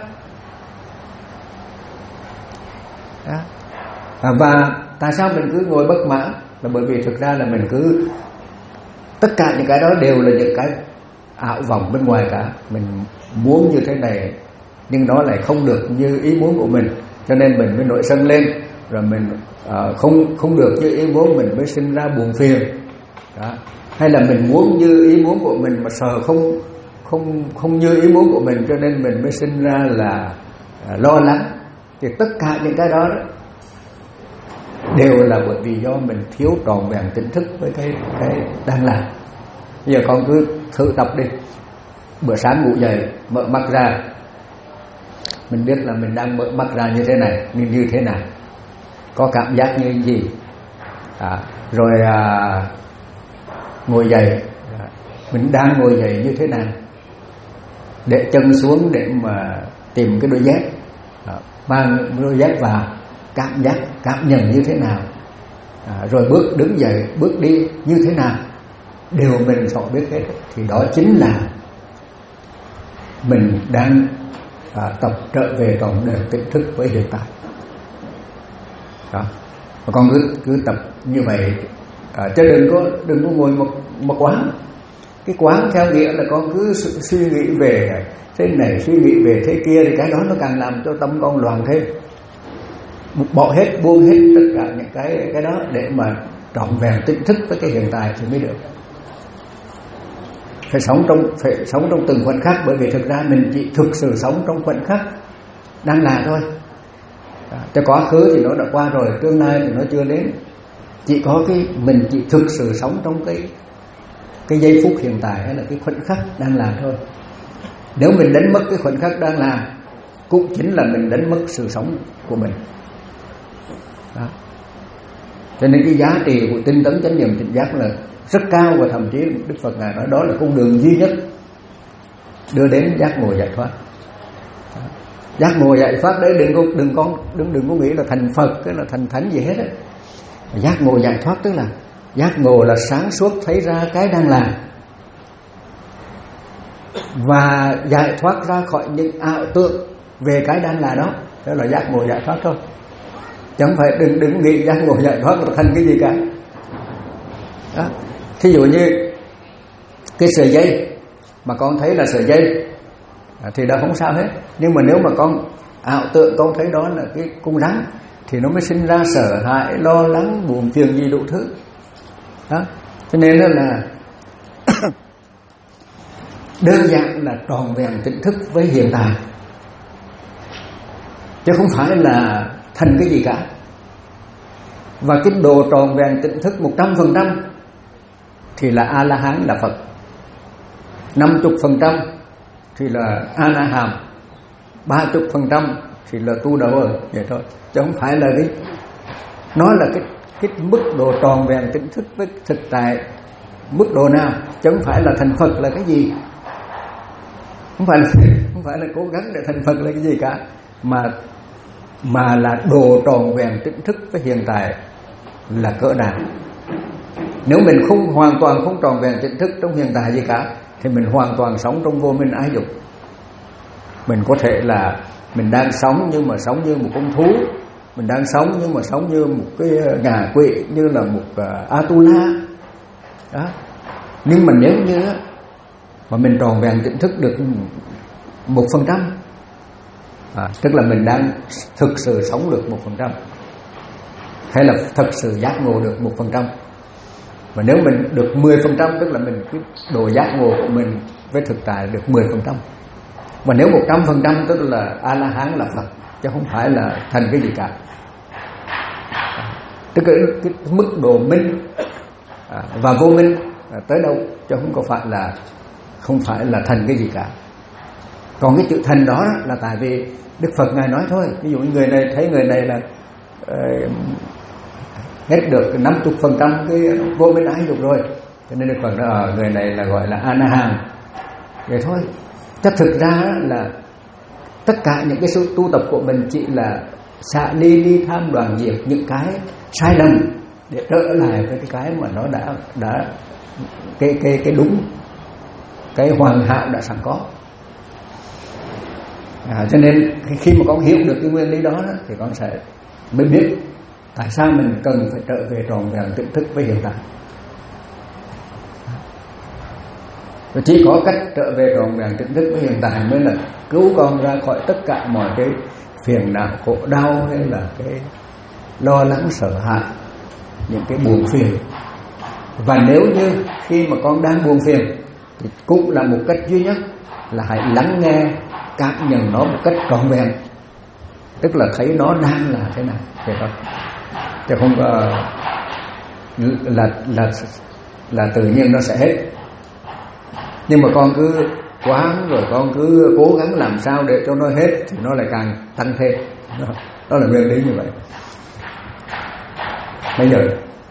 Đó. À, và tại sao mình cứ ngồi bất mãn? Là bởi vì thực ra là mình cứ, tất cả những cái đó đều là những cái ảo vọng bên ngoài cả. Mình muốn như thế này nhưng nó lại không được như ý muốn của mình, cho nên mình mới nổi sân lên. Rồi mình uh, không không được như ý muốn, mình mới sinh ra buồn phiền. Đó. Hay là mình muốn như ý muốn của mình mà sợ không không không như ý muốn của mình, cho nên mình mới sinh ra là uh, lo lắng. Thì tất cả những cái đó, đó đều là bởi vì do mình thiếu tròn vẹn tỉnh thức với cái cái đang làm. Bây giờ con cứ thử tập đi. Bữa sáng ngủ dậy, mở mắt ra, mình biết là mình đang mở mắt ra như thế này, nhưng như thế nào, có cảm giác như gì, à, rồi à, ngồi dậy, à, mình đang ngồi dậy như thế nào, để chân xuống để mà tìm cái đôi dép, à, mang đôi dép vào, cảm giác cảm nhận như thế nào, à, rồi bước đứng dậy, bước đi như thế nào, đều mình phải biết hết. Thì đó chính là mình đang à, tập trở về trọn đời tỉnh thức với hiện tại. Đó. Và con cứ cứ tập như vậy, à, chứ đừng có đừng có ngồi một một quán. Cái quán theo nghĩa là con cứ suy nghĩ về thế này, suy nghĩ về thế kia, thì cái đó nó càng làm cho tâm con loạn thêm. Bỏ hết, buông hết tất cả những cái cái đó để mà trọn vẹn tỉnh thức với cái hiện tại thì mới được. Phải sống trong phải sống trong từng khoảnh khắc, bởi vì thực ra mình chỉ thực sự sống trong khoảnh khắc đang là thôi. Cho quá khứ thì nó đã qua rồi, tương lai thì nó chưa đến. Chỉ có cái mình chỉ thực sự sống trong cái cái giây phút hiện tại, hay là cái khoảnh khắc đang là thôi. Nếu mình đánh mất cái khoảnh khắc đang là, cũng chính là mình đánh mất sự sống của mình. Đó. Cho nên cái giá trị của tinh tấn chánh niệm tỉnh giác là rất cao, và thậm chí Đức Phật Ngài nói đó là con đường duy nhất đưa đến giác ngộ giải thoát. Đó. Giác ngộ giải thoát đấy, đừng có đừng con đừng đừng có nghĩ là thành Phật, cái là thành thánh gì hết á. Giác ngộ giải thoát tức là giác ngộ là sáng suốt thấy ra cái đang làm, và giải thoát ra khỏi những ảo tưởng về cái đang là đó. Đó là giác ngộ giải thoát thôi. Chẳng phải đừng đừng nghĩ giác ngộ giải thoát là thành cái gì cả. Đó. Thí dụ như cái sợi dây mà con thấy là sợi dây thì đã không sao hết. Nhưng mà nếu mà con ảo tưởng con thấy đó là cái con rắn, thì nó mới sinh ra sợ hãi, lo lắng, buồn phiền gì đủ thứ. Đó. Cho nên là đơn giản là tròn vẹn tỉnh thức với hiện tại, chứ không phải là thành cái gì cả. Và cái độ tròn vẹn tỉnh thức một trăm phần trăm thì là A-la-hán, là Phật. năm mươi phần trăm thì là A-na-hàm, ba mươi phần trăm thì là tu đạo rồi, vậy thôi. Chứ không phải là cái, nó là cái cái mức độ tròn vẹn tỉnh thức với thực tại mức độ nào, chứ không phải là thành Phật là cái gì. Không phải là không phải là cố gắng để thành Phật là cái gì cả, mà mà là độ tròn vẹn tỉnh thức với hiện tại là cỡ nào. Nếu mình không hoàn toàn không tròn vẹn tỉnh thức trong hiện tại gì cả, thì mình hoàn toàn sống trong vô minh ái dục. Mình có thể là mình đang sống nhưng mà sống như một con thú, mình đang sống nhưng mà sống như một cái ngà quỵ, như là một uh, Atula đó. Nhưng mà nếu như mà mình tròn vẹn tỉnh thức được một phần trăm, à, tức là mình đang thực sự sống được một phần trăm, hay là thật sự giác ngộ được một phần trăm, Và nếu mình được mười phần trăm, tức là mình cái độ giác ngộ của mình với thực tại được mười phần trăm. Và nếu một trăm phần trăm tức là A-la-hán là Phật, chứ không phải là thành cái gì cả. Tức là cái mức độ minh và vô minh tới đâu, chứ không có phải là không phải là thành cái gì cả. Còn cái chữ thành đó, đó là tại vì Đức Phật Ngài nói thôi. Ví dụ người này thấy người này là uh, hết được năm mươi phần trăm cái vô minh ái dục rồi, cho nên Đức Phật nói ở người này là gọi là A-na-hàm. Vậy thôi. Chắc thực ra là tất cả những cái sự tu tập của mình chỉ là xả ly ly tham đoàn diệt những cái sai lầm để trở lại với cái cái mà nó đã đã cái cái cái đúng, cái hoàn hảo đã sẵn có. À, cho nên khi mà con hiểu được cái nguyên lý đó, đó thì con sẽ mới biết tại sao mình cần phải trở về tròn vẹn tỉnh thức với hiện tại. Và chỉ có cách trở về tròn vẹn tỉnh thức với hiện tại mới là cứu con ra khỏi tất cả mọi cái phiền não, khổ đau hay là cái lo lắng sợ hãi, những cái buồn phiền. Và nếu như khi mà con đang buồn phiền thì cũng là một cách duy nhất là hãy lắng nghe, cảm nhận nó một cách trọn vẹn, tức là thấy nó đang là thế nào thế thôi, chứ không có là là là tự nhiên nó sẽ hết. Nhưng mà con cứ quán rồi con cứ cố gắng làm sao để cho nó hết thì nó lại càng tăng thêm. Đó, đó là nguyên lý như vậy. Bây giờ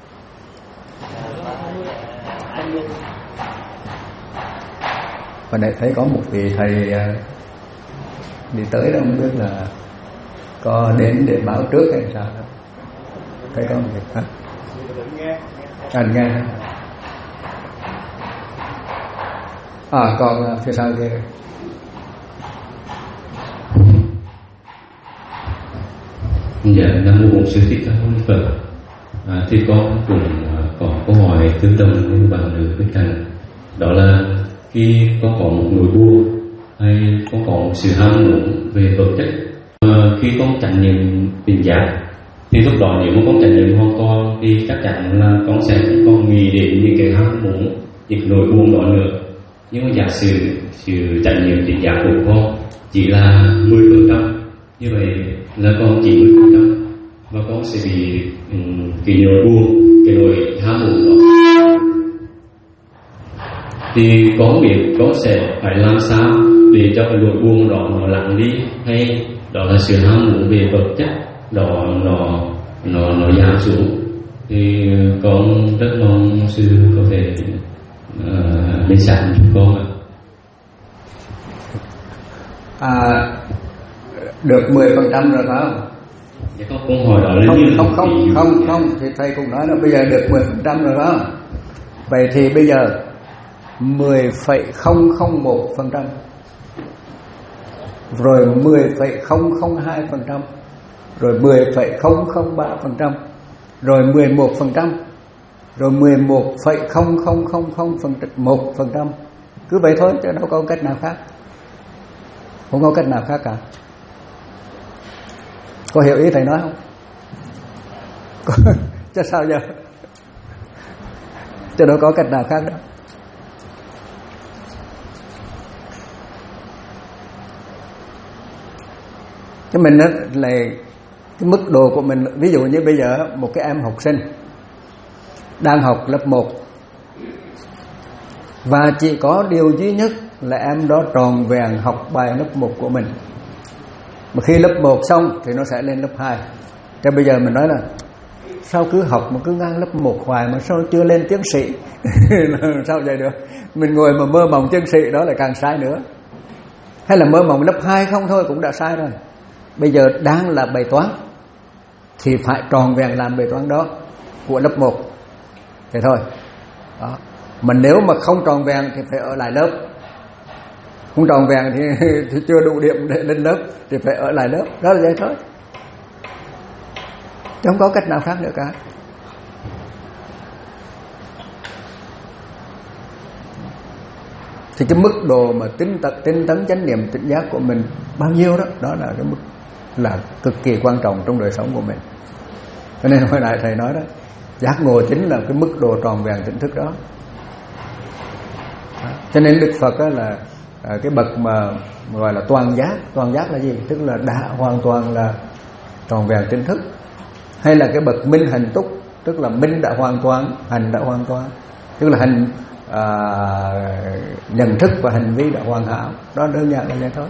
và đây thấy có một vị thầy đi tới đó, không biết là có đến để báo trước hay sao đó. Thấy có một việc khác anh nghe à, còn phía sau kia dạ nam mô Bổn Sư Thích Ca Mâu Ni Phật. À, thì con cũng có câu hỏi tương đồng với bạn nữ bên cạnh, đó là khi con có một nỗi buồn hay con có một sự ham muốn về vật chất, à, khi con trải nghiệm tình giác thì lúc đó nếu mà con trải nghiệm hoàn toàn thì chắc chắn là con sẽ không còn nghĩ đến những cái ham muốn, những nỗi buồn đó nữa. Nhưng mà giả sử sự trải nghiệm tình giác của con chỉ là mười phần trăm, như vậy là con chỉ mười phần trăm và con sẽ bị um, cái nỗi buồn, cái nỗi ham muốn đó. Thì con biết con sẽ phải làm sao để cho cái nỗi buồn đó nó lặng đi, hay đó là sự ham muốn về vật chất đó nó nó nó giảm xuống. Thì con rất mong sư có thể uh, bên sẵn chúng con ạ. À, được mười phần trăm rồi phải không? Dạ không, câu hỏi đó là không, như không, không, không, không, thì thầy cũng nói là bây giờ được mười phần trăm rồi đó. Vậy thì bây giờ mười phẩy không không một phần trăm, rồi mười phẩy không không hai phần trăm, rồi mười phẩy không không ba phần trăm, rồi mười một phần trăm, rồi mười một phẩy không không không không một phần trăm. Cứ vậy thôi, chứ đâu có cách nào khác. Không có cách nào khác cả. Có hiểu ý thầy nói không? Chứ sao giờ? Chứ đâu có cách nào khác đâu. Chứ mình đó là cái mức độ của mình. Ví dụ như bây giờ một cái em học sinh đang học lớp một, và chỉ có điều duy nhất là em đó tròn vẹn học bài lớp một của mình. Mà khi lớp một xong thì nó sẽ lên lớp hai. Cho bây giờ mình nói là sao cứ học mà cứ ngang lớp một hoài mà sao chưa lên tiến sĩ? Sao vậy được? Mình ngồi mà mơ mộng tiến sĩ đó là càng sai nữa. Hay là mơ mộng lớp hai không thôi cũng đã sai rồi. Bây giờ đang là bài toán thì phải tròn vẹn làm bài toán đó của lớp một. Thế thôi đó. Mà nếu mà không tròn vẹn thì phải ở lại lớp. Không tròn vẹn thì, thì chưa đủ điểm để lên lớp thì phải ở lại lớp. Đó là vậy thôi, chứ không có cách nào khác nữa cả. Thì cái mức độ mà tinh tấn, tinh tấn chánh niệm tỉnh giác của mình bao nhiêu đó, đó là cái mức là cực kỳ quan trọng trong đời sống của mình. Cho nên hồi nãy thầy nói đó, Giác ngộ chính là cái mức độ tròn vẹn tỉnh thức đó. Cho nên Đức Phật là cái bậc mà gọi là toàn giác. Toàn giác là gì? Tức là đã hoàn toàn là tròn vẹn tỉnh thức. Hay là cái bậc minh hành túc, tức là minh đã hoàn toàn, hành đã hoàn toàn, tức là hành à, nhận thức và hành vi đã hoàn hảo. Đó đơn giản là vậy thôi.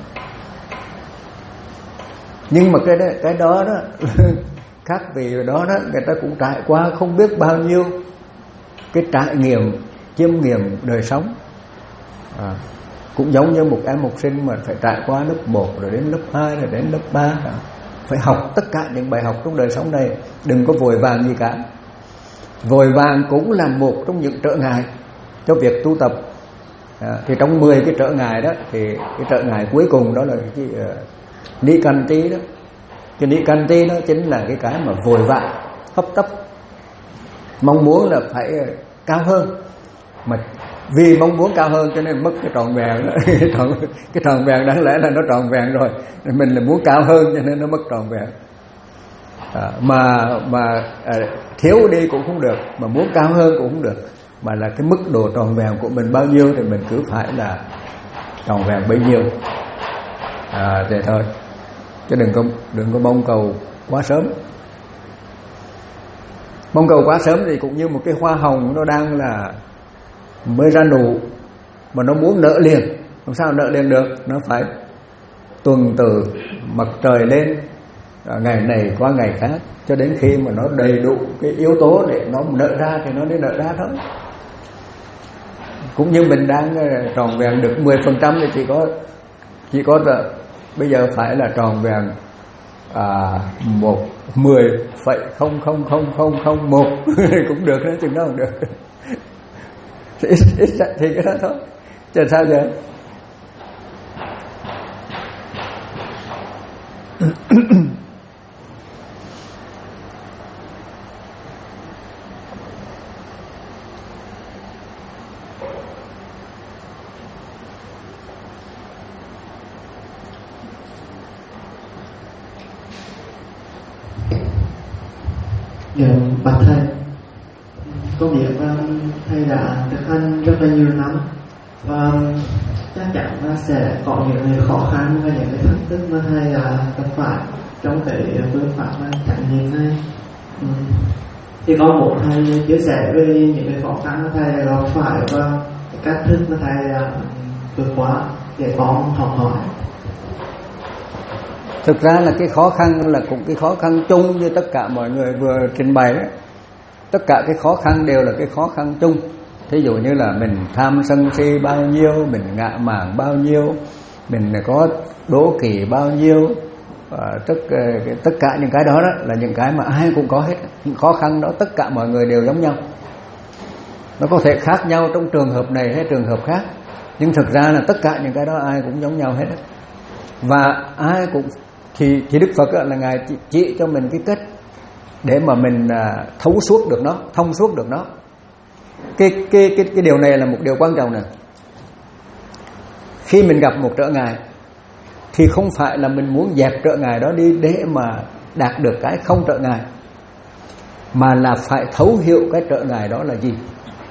Nhưng mà cái đó, cái đó đó các vị đó đó người ta cũng trải qua không biết bao nhiêu cái trải nghiệm, chiêm nghiệm đời sống. À, cũng giống như một em học sinh mà phải trải qua lớp một rồi đến lớp hai rồi đến lớp ba, phải học tất cả những bài học trong đời sống này. Đừng có vội vàng gì cả. Vội vàng cũng là một trong những trở ngại cho việc tu tập. À, thì trong mười cái trở ngại đó thì cái trở ngại cuối cùng đó là cái uh, ni căn ti đó. Cái ni căn ti đó chính là cái cái mà vội vã, hấp tấp, mong muốn là phải cao hơn, mà vì mong muốn cao hơn cho nên mất cái trọn vẹn đó. Cái trọn vẹn đáng lẽ là nó trọn vẹn rồi, mình là muốn cao hơn cho nên nó mất trọn vẹn. À, mà mà à, thiếu đi cũng không được, mà muốn cao hơn cũng không được, mà là cái mức độ trọn vẹn của mình bao nhiêu thì mình cứ phải là trọn vẹn bấy nhiêu. À, vậy thôi, chứ đừng có đừng có mong cầu quá sớm. Mong cầu quá sớm thì cũng như một cái hoa hồng nó đang là mới ra nụ mà nó muốn nở liền, làm sao nở liền được? Nó phải tuần từ mặt trời lên ngày này qua ngày khác, cho đến khi mà nó đầy đủ cái yếu tố để nó nở ra thì nó mới nở ra thôi. Cũng như mình đang tròn vẹn được mười phần trăm thì chỉ có chỉ có là bây giờ phải là tròn vẹn à, một mười phẩy không không không không không một cũng được đó, chừng đó không được. Ít, ít thì cái đó thôi, chứ sao giờ. Dạ, bạch thầy, có việc thầy đã thực hành rất là nhiều năm và chắc chắn là sẽ có những người khó khăn và những cái thách thức mà thầy đã gặp phải trong cái phương pháp trải nghiệm này. Ừ. Thì có một thầy chia sẻ về những cái khó khăn mà thầy gặp phải và cái cách thức mà thầy đã vượt qua để con học hỏi. Thực ra là cái khó khăn là cũng cái khó khăn chung như tất cả mọi người vừa trình bày ấy. Tất cả cái khó khăn đều là cái khó khăn chung. Thí dụ như là mình tham sân si bao nhiêu, mình ngạ mạn bao nhiêu, mình có đố kỵ bao nhiêu, và tất tất cả những cái đó, đó là những cái mà ai cũng có hết. Những khó khăn đó tất cả mọi người đều giống nhau. Nó có thể khác nhau trong trường hợp này hay trường hợp khác, nhưng thực ra là tất cả những cái đó ai cũng giống nhau hết. Và ai cũng thì thì Đức Phật là ngài chỉ, chỉ cho mình cái cách để mà mình à, thấu suốt được nó, thông suốt được nó. Cái cái cái cái điều này là một điều quan trọng này. Khi mình gặp một trở ngại thì không phải là mình muốn dẹp trở ngại đó đi để mà đạt được cái không trở ngại, mà là phải thấu hiểu cái trở ngại đó là gì.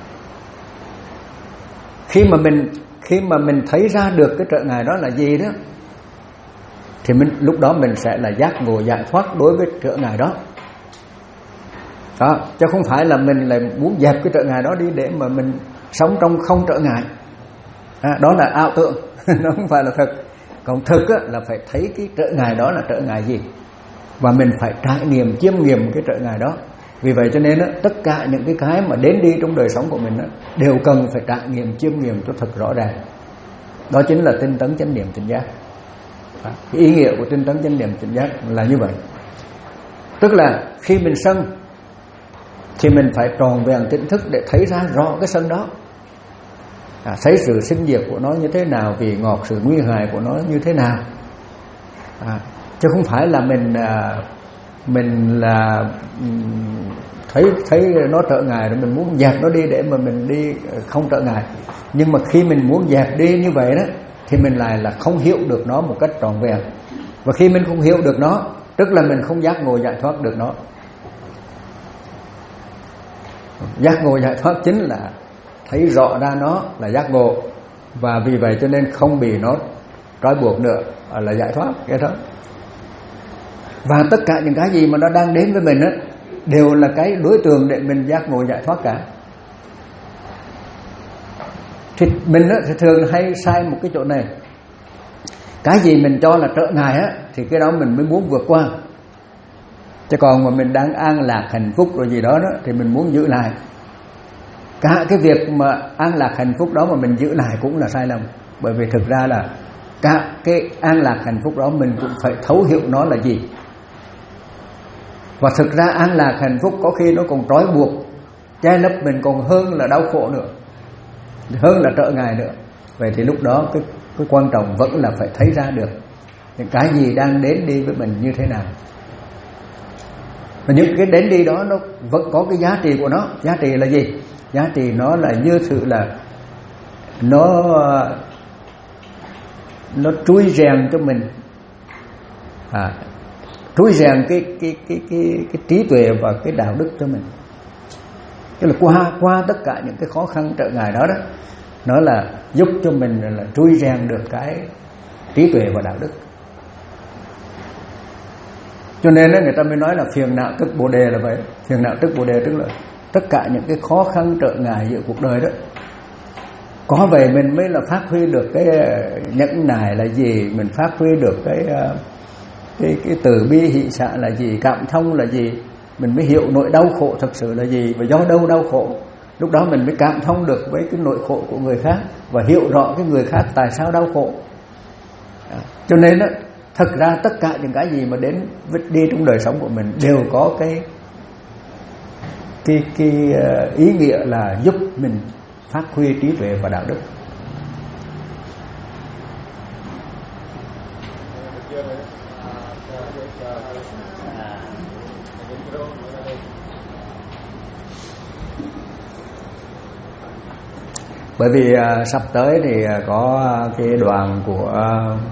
Khi mà mình khi mà mình thấy ra được cái trở ngại đó là gì đó, thì mình lúc đó mình sẽ là giác ngộ giải thoát đối với trở ngại đó. Đó, chứ không phải là mình lại muốn dẹp cái trở ngại đó đi để mà mình sống trong không trở ngại. À, đó là ảo tưởng, nó không phải là thực. Còn thực á, là phải thấy cái trở ngại đó là trở ngại gì, và mình phải trải nghiệm, chiêm nghiệm cái trở ngại đó. Vì vậy cho nên á, tất cả những cái cái mà đến đi trong đời sống của mình á, đều cần phải trải nghiệm, chiêm nghiệm cho thật rõ ràng. Đó chính là tinh tấn chánh niệm tỉnh giác. Cái ý nghĩa của tinh tấn chánh niệm tỉnh giác là như vậy. Tức là khi mình sân thì mình phải tròn vẹn tỉnh thức để thấy ra rõ cái sân đó, à, thấy sự sinh diệt của nó như thế nào, vị ngọt sự nguy hại của nó như thế nào, à, chứ không phải là mình à, mình là thấy thấy nó trở ngại rồi mình muốn dẹp nó đi để mà mình đi không trở ngại. Nhưng mà khi mình muốn dẹp đi như vậy đó thì mình lại là không hiểu được nó một cách trọn vẹn. Và khi mình không hiểu được nó, tức là mình không giác ngộ giải thoát được nó. Giác ngộ giải thoát chính là thấy rõ ra nó là giác ngộ, và vì vậy cho nên không bị nó trói buộc nữa, là giải thoát cái đó. Và tất cả những cái gì mà nó đang đến với mình á đều là cái đối tượng để mình giác ngộ giải thoát cả. Thì mình á thì thường hay sai một cái chỗ này. Cái gì mình cho là trở ngại á thì cái đó mình mới muốn vượt qua. Chứ còn mà mình đang an lạc hạnh phúc rồi gì đó, đó thì mình muốn giữ lại. Cả cái việc mà an lạc hạnh phúc đó mà mình giữ lại cũng là sai lầm. Bởi vì thực ra là cả cái an lạc hạnh phúc đó mình cũng phải thấu hiểu nó là gì. Và thực ra an lạc hạnh phúc có khi nó còn trói buộc, che lấp mình còn hơn là đau khổ nữa, hơn là trở ngại nữa. Vậy thì lúc đó cái, cái quan trọng vẫn là phải thấy ra được những cái gì đang đến đi với mình như thế nào. Và những cái đến đi đó nó vẫn có cái giá trị của nó. Giá trị là gì? Giá trị nó là như sự là nó nó trui rèn cho mình, à, trui rèn cái cái cái cái cái trí tuệ và cái đạo đức cho mình. Tức là qua qua tất cả những cái khó khăn trở ngại đó đó, nó là giúp cho mình là trui rèn được cái trí tuệ và đạo đức. Cho nên đó, người ta mới nói là phiền não tức Bồ đề là vậy. Phiền não tức Bồ đề tức là tất cả những cái khó khăn trở ngại giữa cuộc đời đó, có vậy mình mới là phát huy được cái nhẫn nại là gì, mình phát huy được cái cái cái từ bi hỷ xả là gì, cảm thông là gì, mình mới hiểu nỗi đau khổ thực sự là gì và do đâu đau khổ. Lúc đó mình mới cảm thông được với cái nỗi khổ của người khác và hiểu rõ cái người khác tại sao đau khổ. À, cho nên đó, thật ra tất cả những cái gì mà đến đi trong đời sống của mình đều có cái cái cái ý nghĩa là giúp mình phát huy trí tuệ và đạo đức. Bởi vì uh, sắp tới thì uh, có cái đoàn của uh,